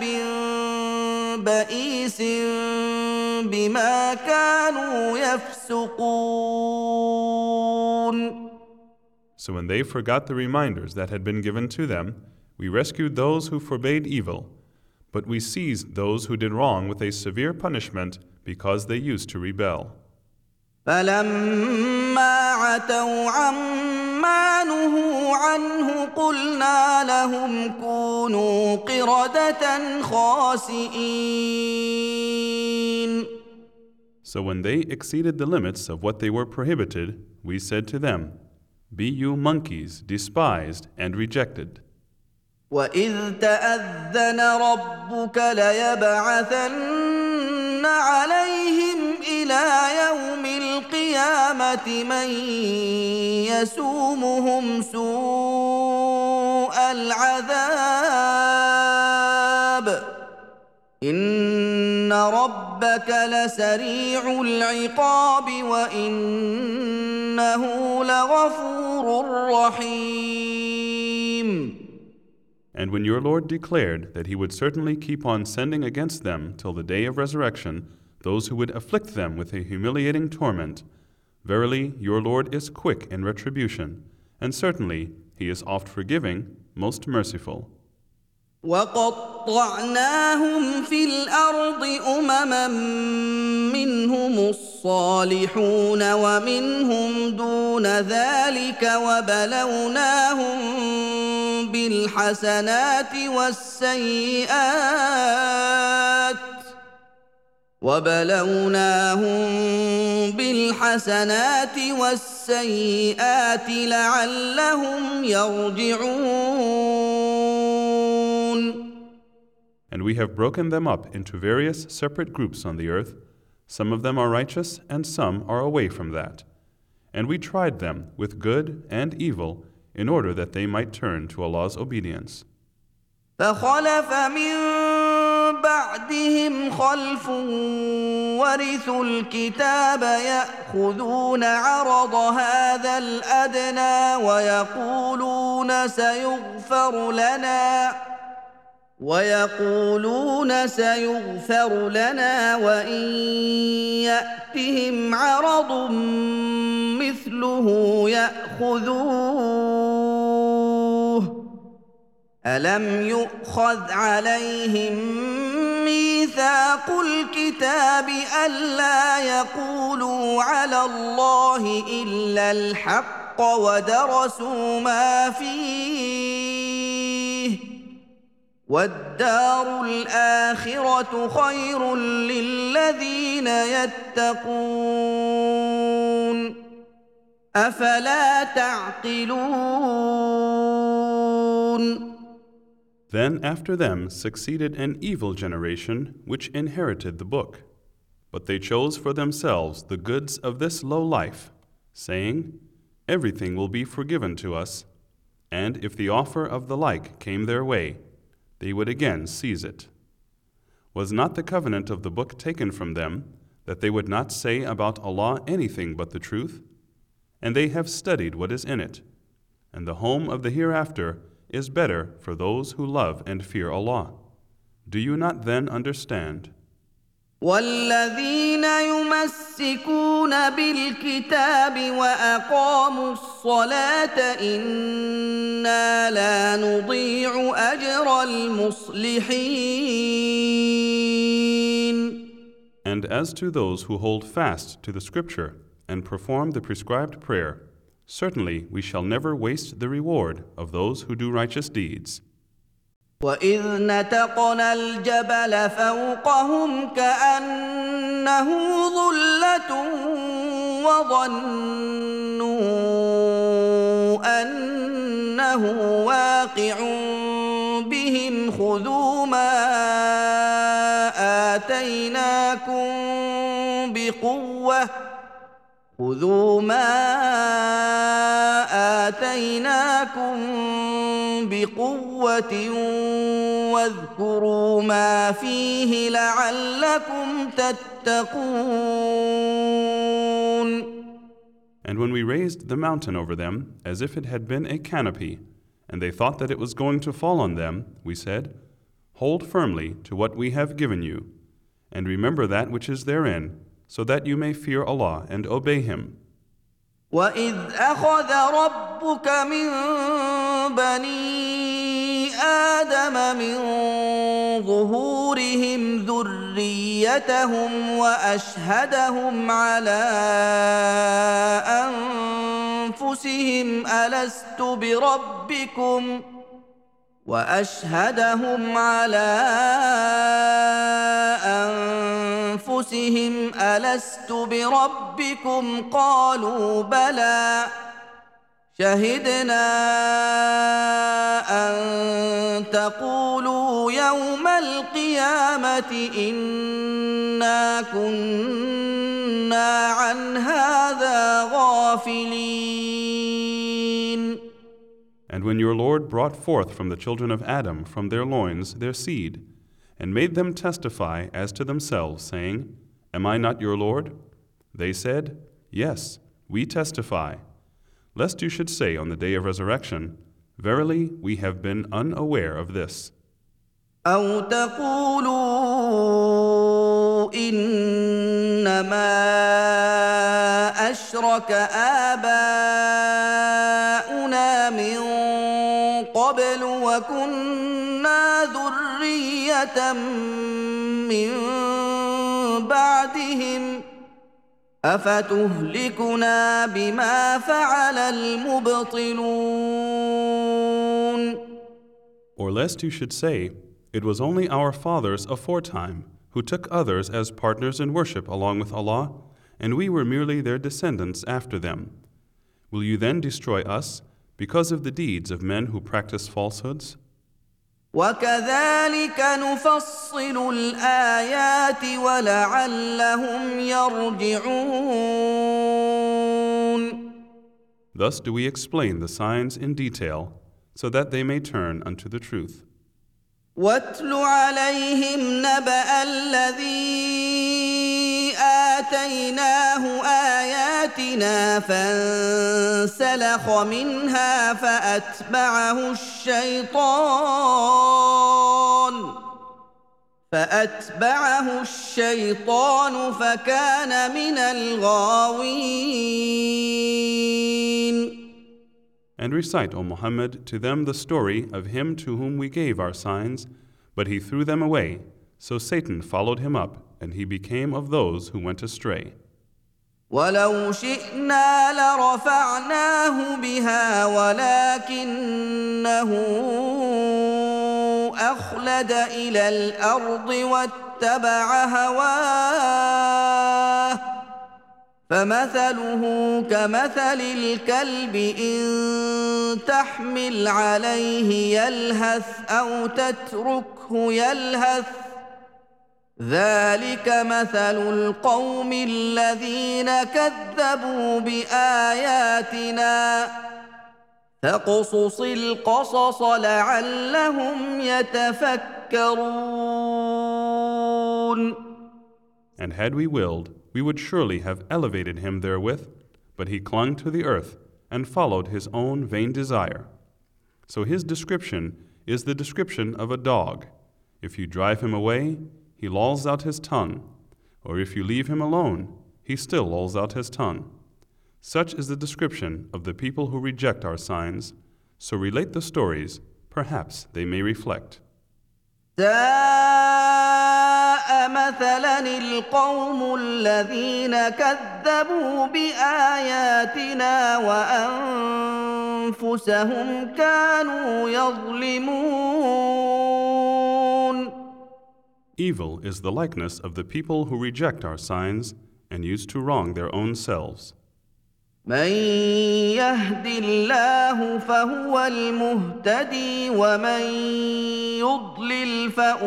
بئيس بما كانوا يفسقون. So when they forgot the reminders that had been given to them, we rescued those who forbade evil, but we seized those who did wrong with a severe punishment because they used to rebel. فَلَمَّا عَتَوْا عَمَّا نُهُوا عَنْهُ قُلْنَا لَهُمْ كُونُوا قِرَدَةً خَاسِئِينَ. So when they exceeded the limits of what they were prohibited, we said to them, Be you monkeys, despised and rejected. وَإِذْ تَأَذَّنَ رَبُّكَ لَيَبْعَثَنَّ عَلَيْهِمْ إِلَى يَوْمِ الْقِيَامَةِ مَنْ يَسُومُهُمْ سُوءَ الْعَذَابِ إِنَّ رَبَّكَ لَسَرِيعُ الْعِقَابِ وَإِنَّهُ لَغَفُورٌ رَحِيمٌ. And when your Lord declared that He would certainly keep on sending against them till the day of resurrection those who would afflict them with a humiliating torment, verily your Lord is quick in retribution, and certainly He is oft forgiving, most merciful. وَقَطَّعْنَاهُمْ فِي الْأَرْضِ أُمَمًا مِّنْهُمُ الصَّالِحُونَ وَمِنْهُمْ دُونَ ذَلِكَ وَبَلَوْنَاهُمْ بالحسنات والسيئات وبلوناهم بالحسنات والسيئات لعلهم يرجعون. And we have broken them up into various separate groups on the earth. Some of them are righteous and some are away from that. And we tried them with good and evil in order that they might turn to Allah's obedience. فخلف من بعدهم خلف ورثوا الكتاب يأخذون عرض هذا الأدنى ويقولون سيغفر لنا وإن يأتهم عرض مثله يأخذوه ألم يؤخذ عليهم ميثاق الكتاب ألا يقولوا على الله إلا الحق ودرسوا ما فيه والدار الآخرة خير للذين يتقون أفلا تعقلون. Then after them succeeded an evil generation which inherited the book. But they chose for themselves the goods of this low life, saying, "Everything will be forgiven to us," and if the offer of the like came their way, they would again seize it. Was not the covenant of the book taken from them, that they would not say about Allah anything but the truth? And they have studied what is in it, and the home of the hereafter is better for those who love and fear Allah. Do you not then understand? والذين يمسكون بالكتاب وأقاموا الصلاة إنا لا نضيع أجر المصلحين. And as to those who hold fast to the scripture and perform the prescribed prayer, certainly we shall never waste the reward of those who do righteous deeds. وَإِذْ نَتَقْنَا الْجَبَلَ فَوْقَهُمْ كَأَنَّهُ ظُلَّةٌ وَظَنُّوا أَنَّهُ واقع بهم خُذُوا ما آتيناكم بقوة واذكروا ما فيه لعلكم تتقون. And when we raised the mountain over them, as if it had been a canopy, and they thought that it was going to fall on them, we said, "Hold firmly to what we have given you, and remember that which is therein, so that you may fear Allah and obey Him." وَإِذْ أَخَذَ رَبُّكَ مِنْ بَنِي آدَمَ مِنْ ظُهُورِهِمْ ذُرِّيَّتَهُمْ وَأَشْهَدَهُمْ على أنفسهم ألست بربكم قالوا بلى شهدنا أن تقولوا يوم القيامة إنا كنا عن هذا غافلين. And when your Lord brought forth from the children of Adam from their loins their seed, and made them testify as to themselves, saying, "Am I not your Lord?" They said, "Yes, we testify," lest you should say on the day of resurrection, "Verily, we have been unaware of this." أو تقولوا إنما أشرك آباؤنا من قبل وكنا ذرية من بعدهم أفتهلكنا بما فعل المبطلون. Or lest you should say, "It was only our fathers aforetime who took others as partners in worship along with Allah, and we were merely their descendants after them. Will you then destroy us because of the deeds of men who practice falsehoods?" وكذلك نفصل الآيات ولعلهم يرجعون. Thus do we explain the signs in detail, so that they may turn unto the truth. واتل عليهم نبأ الذي آتيناه آياتنا فانسلخ منها فأتبعه الشيطان فكان من الغاوين. And recite, O Muhammad, to them the story of him to whom we gave our signs, but he threw them away, so Satan followed him up, and he became of those who went astray. ولو شئنا لرفعناه بها ولكنه أخلد إلى الأرض واتبع هواه فمثله كمثل الكلب إن تحمل عليه يلهث أو تتركه يلهث ذلك مثل القوم الذين كذبوا بآياتنا فاقصص القصص لعلهم يتفكرون. And had we willed, we would surely have elevated him therewith, but he clung to the earth and followed his own vain desire. So his description is the description of a dog. If you drive him away, he lolls out his tongue, or if you leave him alone, he still lolls out his tongue. Such is the description of the people who reject our signs. So relate the stories, perhaps they may reflect. ساء مثلا القوم الذين كذبوا بآياتنا وأنفسهم كانوا يظلمون. Evil is the likeness of the people who reject our signs and used to wrong their own selves. من يهد الله فهو المهتدي ومن يضلل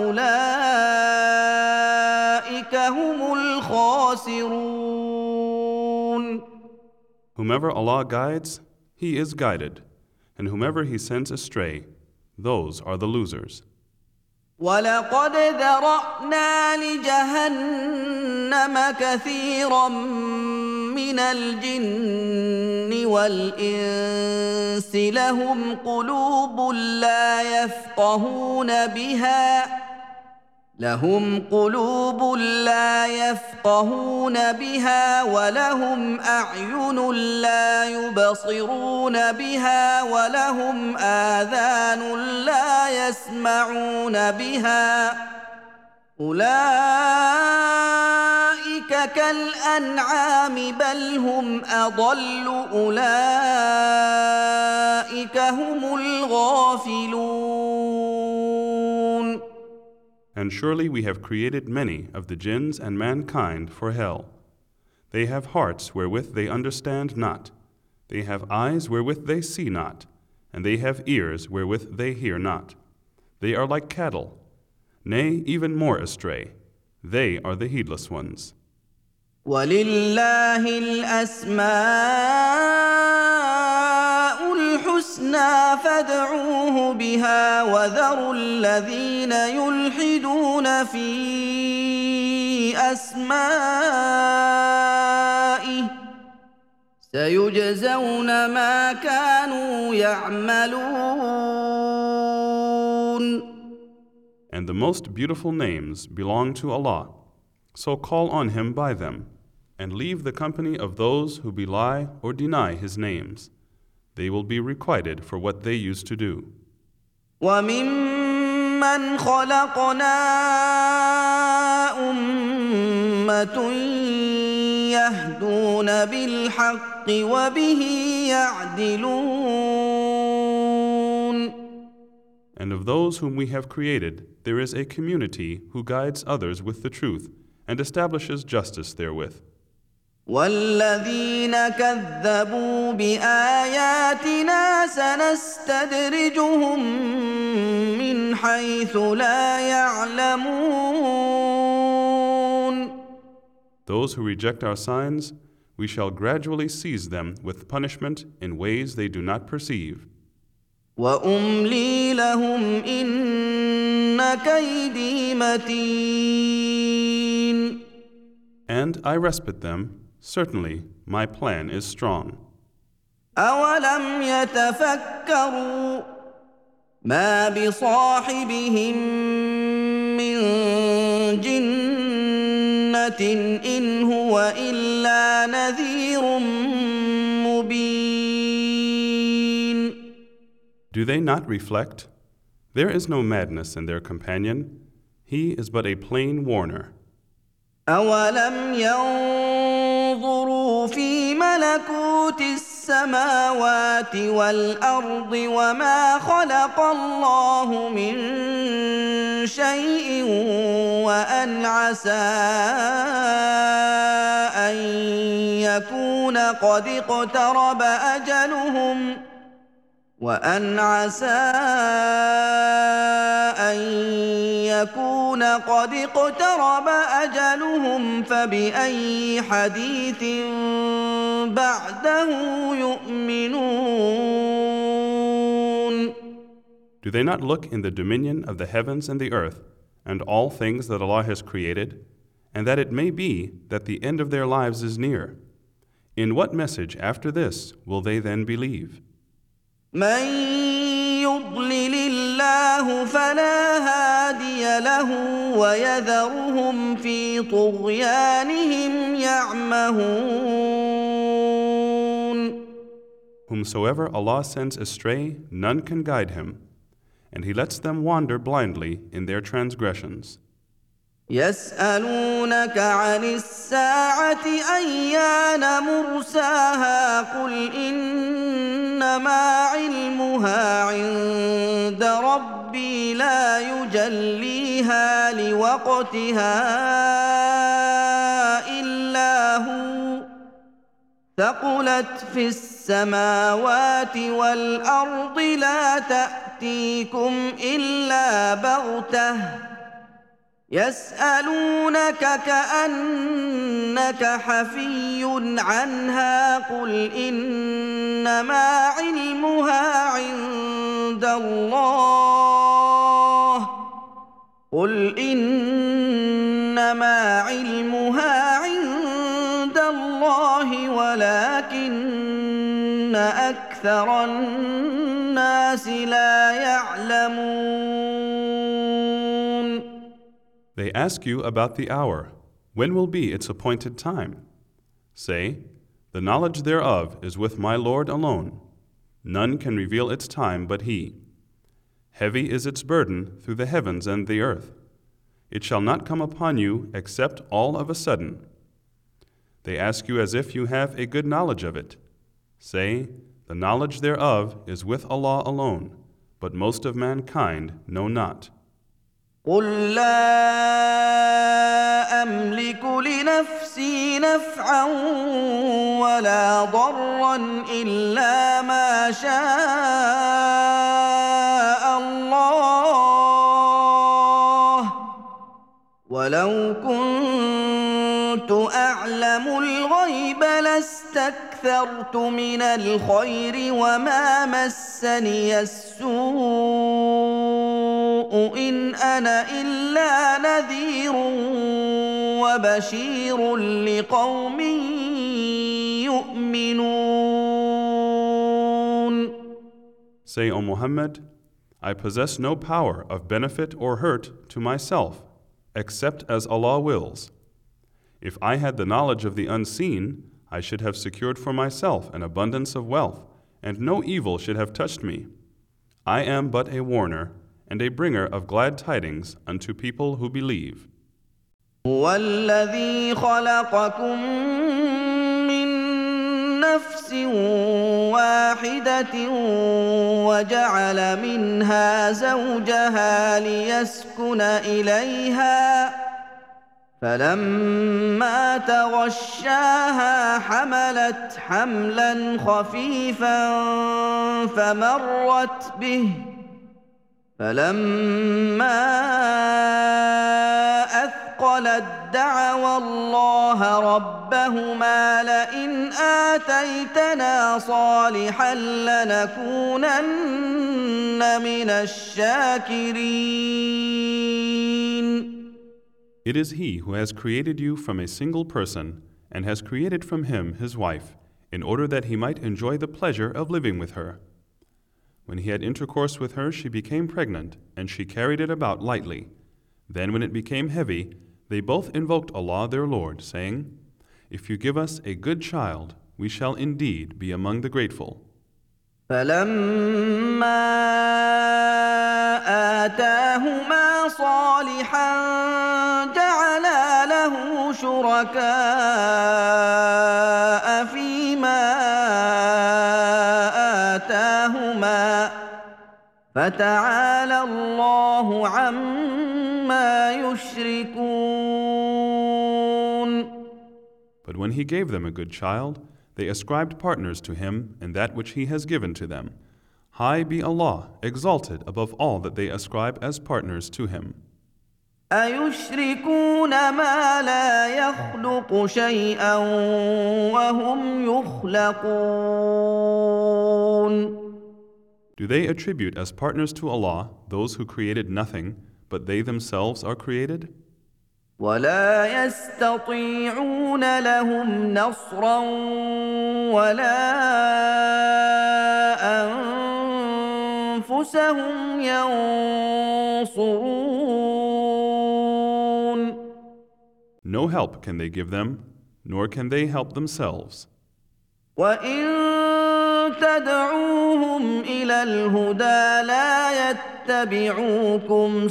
فأولئك هم الخاسرون. Whomever Allah guides, he is guided, and whomever he sends astray, those are the losers. ولقد ذرأنا لجهنم كثيرا من الجن والإنس لهم قلوب لا يفقهون بها ولهم أعين لا يبصرون بها ولهم آذان لا يسمعون بها أولئك كالأنعام بل هم أضل أولئك هم الغافلون. And surely we have created many of the jinns and mankind for hell. They have hearts wherewith they understand not. They have eyes wherewith they see not. And they have ears wherewith they hear not. They are like cattle, nay, even more astray. They are the heedless ones. وَلِلَّهِ الْأَسْمَاءُ الْحُسْنَى فَادْعُوهُ بِهَا وَذَرُوا الَّذِينَ يُلْحِدُونَ فِي أَسْمَائِهِ سَيُجْزَوْنَ مَا كَانُوا يَعْمَلُونَ. And the most beautiful names belong to Allah. So call on Him by them, and leave the company of those who belie or deny His names. They will be requited for what they used to do. وَمِمَّنْ خَلَقْنَا أُمَّةٌ يَهْدُونَ بِالْحَقِّ وَبِهِ يَعْدِلُونَ And of those whom we have created, there is a community who guides others with the truth and establishes justice therewith. والذين كذبوا بآياتنا سنستدرجهم من حيث لا يعلمون. Those who reject our signs, we shall gradually seize them with punishment in ways they do not perceive. وأملي لهم إن كيدي متين. And I respite them. Certainly, my plan is strong. أولم يتفكروا ما بصاحبهم من جنة إن هو إلا نذير مبين. Do they not reflect? There is no madness in their companion. He is but a plain warner. أولم ينظروا في ملكوت السماوات والأرض وما خلق الله من شيء وأن عسى أن يكون قد اقترب أجلهم فبأي حديث بعده يؤمنون. Do they not look in the dominion of the heavens and the earth, and all things that Allah has created, and that it may be that the end of their lives is near? In what message after this will they then believe? من يضلل الله فلا هادي له ويذرهم في طغيانهم يعمهون. Whomsoever Allah sends astray, none can guide him, and He lets them wander blindly in their transgressions. يسألونك عن الساعة أيان مرساها قل إنما علمها عند ربي لا يجليها لوقتها إلا هو ثقلت في السماوات والأرض لا تأتيكم إلا بغتة يسألونك كأنك حفي عنها قل إنما علمها عند الله ولكن أكثر الناس لا يعلمون. They ask you about the hour. When will be its appointed time? Say, the knowledge thereof is with my Lord alone. None can reveal its time but He. Heavy is its burden through the heavens and the earth. It shall not come upon you except all of a sudden. They ask you as if you have a good knowledge of it. Say, the knowledge thereof is with Allah alone, but most of mankind know not. قل لا أملك لنفسي نفعا ولا ضرا إلا ما شاء الله ولو كنت أعلم الغيب لاستكثرت من الخير وما مسني السوء إن أنا إلا نذير وبشير لقوم يؤمنون. Say, O Muhammad, I possess no power of benefit or hurt to myself, except as Allah wills. If I had the knowledge of the unseen, I should have secured for myself an abundance of wealth, and no evil should have touched me. I am but a warner and a bringer of glad tidings unto people who believe. هو الذي خلقكم من نفس نفس واحدة وجعل منها زوجها ليسكن إليها فلما تغشاها حملت حملا خفيفا فمرت به فلما أثقلت دعوا الله ربهما لئن آتيتنا صالحا لنكونن من الشاكرين. It is He who has created you from a single person and has created from him his wife, in order that he might enjoy the pleasure of living with her. When he had intercourse with her, she became pregnant, and she carried it about lightly. Then when it became heavy, they both invoked Allah their Lord, saying, "If you give us a good child, we shall indeed be among the grateful." فلما آتاهما صالحا جعلا له شركاء فيما آتاهما فتعالى الله عما يشركون. But when he gave them a good child, they ascribed partners to him in that which he has given to them. High be Allah, exalted above all that they ascribe as partners to him. أَيُشْرِكُونَ مَا لَا يَخْلُقُ شَيْئًا وَهُمْ يُخْلَقُونَ. Do they attribute as partners to Allah those who created nothing, but they themselves are created? وَلَا يَسْتَطِيعُونَ لَهُمْ نَصْرًا وَلَا أَنفُسَهُمْ يَنصُرُونَ. No help can they give them, nor can they help themselves. وَإِن تَدْعُوهُمْ إِلَى الْهُدَى لَا يَتَّبِعُوكُمْ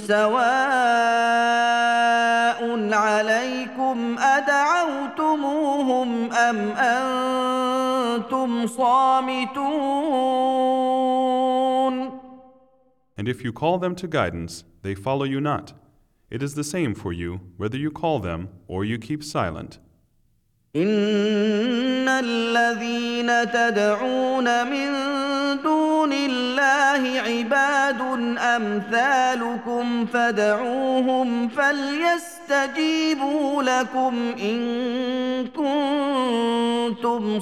سَوَاءٌ عَلَيْكُمْ أَدَعَوْتُمُوهُمْ أَمْ أَنْتُمْ صَامِتُونَ. And if you call them to guidance, they follow you not. It is the same for you, whether you call them or you keep silent. إِنَّ الَّذِينَ تَدْعُونَ مِن دُونِ اللَّهِ عِبَادٌ أَمْثَالُكُمْ فَادْعُوهُمْ فَلْيَسْتَجِيبُوا لَكُمْ إِن كُنتُمْ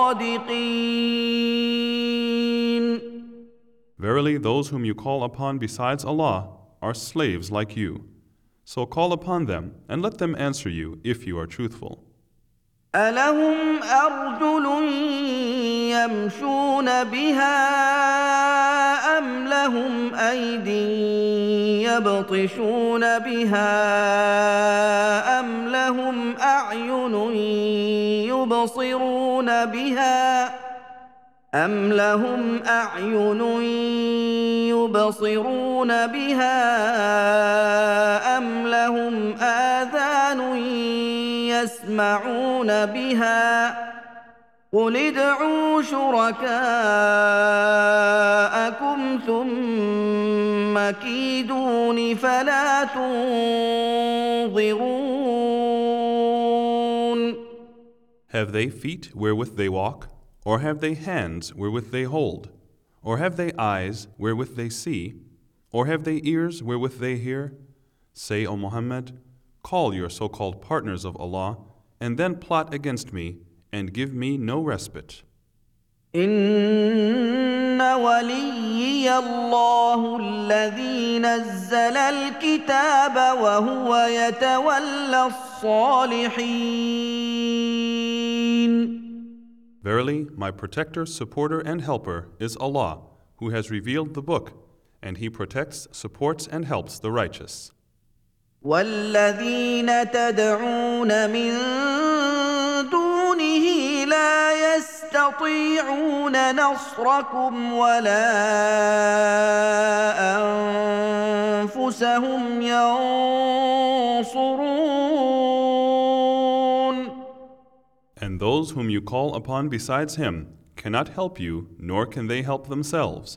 صَادِقِينَ. Verily, those whom you call upon besides Allah are slaves like you. So call upon them and let them answer you if you are truthful. أَلَهُمْ أَرْجُلٌ يَمْشُونَ بِهَا أَمْ لَهُمْ أَيْدٍ يَبْطِشُونَ بِهَا أَمْ لَهُمْ أَعْيُنٌ يُبْصِرُونَ بِهَا أَمْ لَهُمْ أَعْيُنٌ يُبْصِرُونَ بِهَا أَمْ لَهُمْ آذَانٌ يَسْمَعُونَ بِهَا قُلِ ادْعُوا شُرَكَاءَكُمْ ثُمَّ كِيدُونِ فَلَا تُنظِرُونَ. Have they feet wherewith they walk? Or have they hands wherewith they hold? Or have they eyes wherewith they see? Or have they ears wherewith they hear? Say, O Muhammad, call your so-called partners of Allah, and then plot against me, and give me no respite. إِنَّ وَلِيِّيَ اللَّهُ الَّذِي نَزَّلَ الْكِتَابَ وَهُوَ يَتَوَلَّى الصَّالِحِينَ. Verily, my protector, supporter, and helper is Allah, who has revealed the book, and He protects, supports, and helps the righteous. وَالَّذِينَ تَدْعُونَ مِن دُونِهِ لَا يَسْتَطِيعُونَ نَصْرَكُمْ وَلَا أَنفُسَهُمْ يَنصُرُونَ. And those whom you call upon besides Him cannot help you, nor can they help themselves.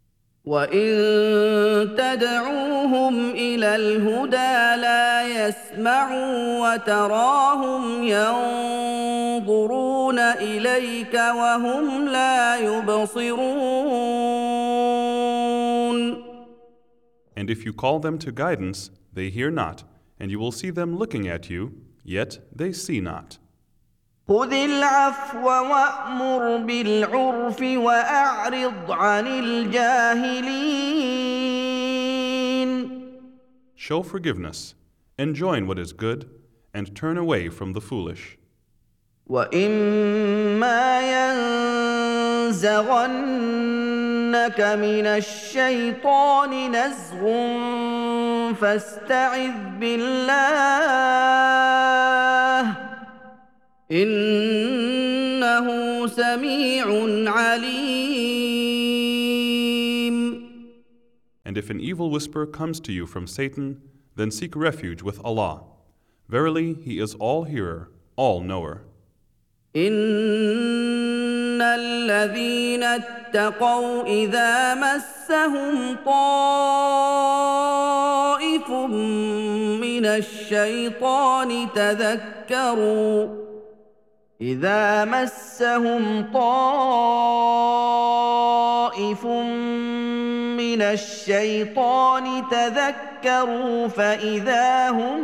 وإن تدعوهم إلى الهدى لا يسمعوا وتراهم ينظرون إليك وهم لا يبصرون. And if you call them to guidance, they hear not, and you will see them looking at you, yet they see not. خذ العفو وأمر بالعرف وأعرض عن الجاهلين. Show forgiveness, enjoin what is good, and turn away from the foolish. وإما ينزغنك من الشيطان نزغ فاستعذ بالله إنه سميع عليم. And if an evil whisper comes to you from Satan, then seek refuge with Allah. Verily, He is all-hearer, all-knower. إن الذين اتقوا إذا مسهم طائف من الشيطان تذكروا فإذا هم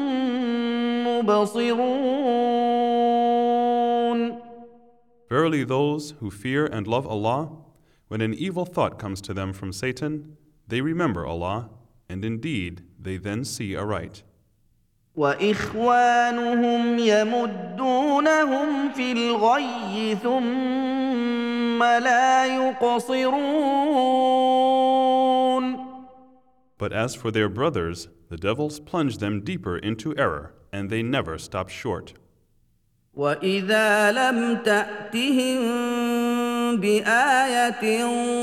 مبصرون. Verily those who fear and love Allah, when an evil thought comes to them from Satan, they remember Allah, and indeed they then see aright. وإخوانهم يمدونهم في الغي ثم لا يقصرون. But as for their brothers, the devils plunge them deeper into error, and they never stop short. وإذا لم تأتهم بآية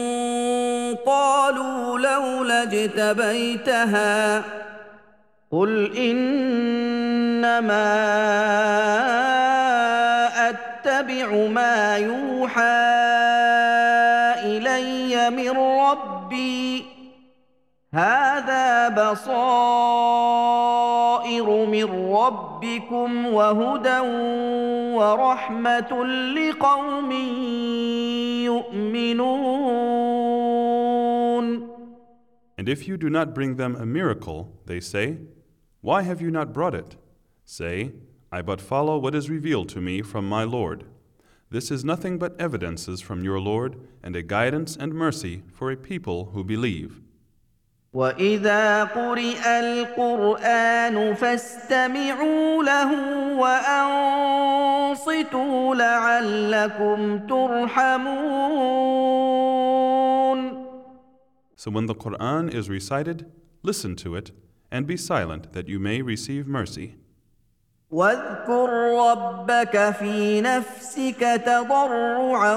قالوا لولا اجتبيتها قل إنما أتبع ما يوحى إلي من ربي هذا بصائر من ربكم وهدى ورحمة لقوم يؤمنون. And if you do not bring them a miracle, they say, why have you not brought it? Say, I but follow what is revealed to me from my Lord. This is nothing but evidences from your Lord and a guidance and mercy for a people who believe. وَإِذَا قُرِئَ الْقُرْآنُ فَاسْتَمِعُوا لَهُ وَأَنصِتُوا لَعَلَّكُمْ تُرْحَمُونَ. So when the Quran is recited, listen to it and be silent that you may receive mercy. واذكر ربك في نفسك تضرعا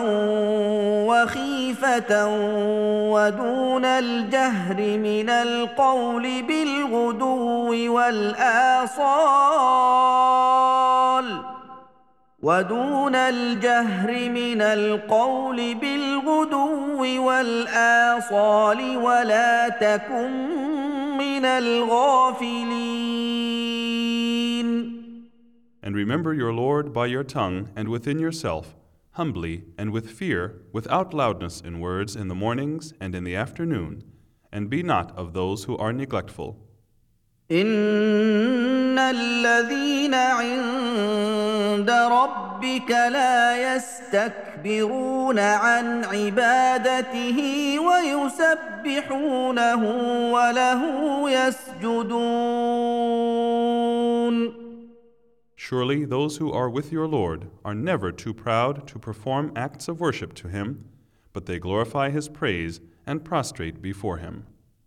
وخيفة ودون الجهر من القول بالغدو والآصال ولا تكن من الغافلين. And remember your Lord by your tongue and within yourself, humbly and with fear, without loudness in words in the mornings and in the afternoon, and be not of those who are neglectful. إن الذين عند ربك لا يستكبرون عن عبادته ويسبحونه وله يسجدون. Surely those who are with your Lord are never too proud to perform acts of worship to Him, but they glorify His praise and prostrate before Him.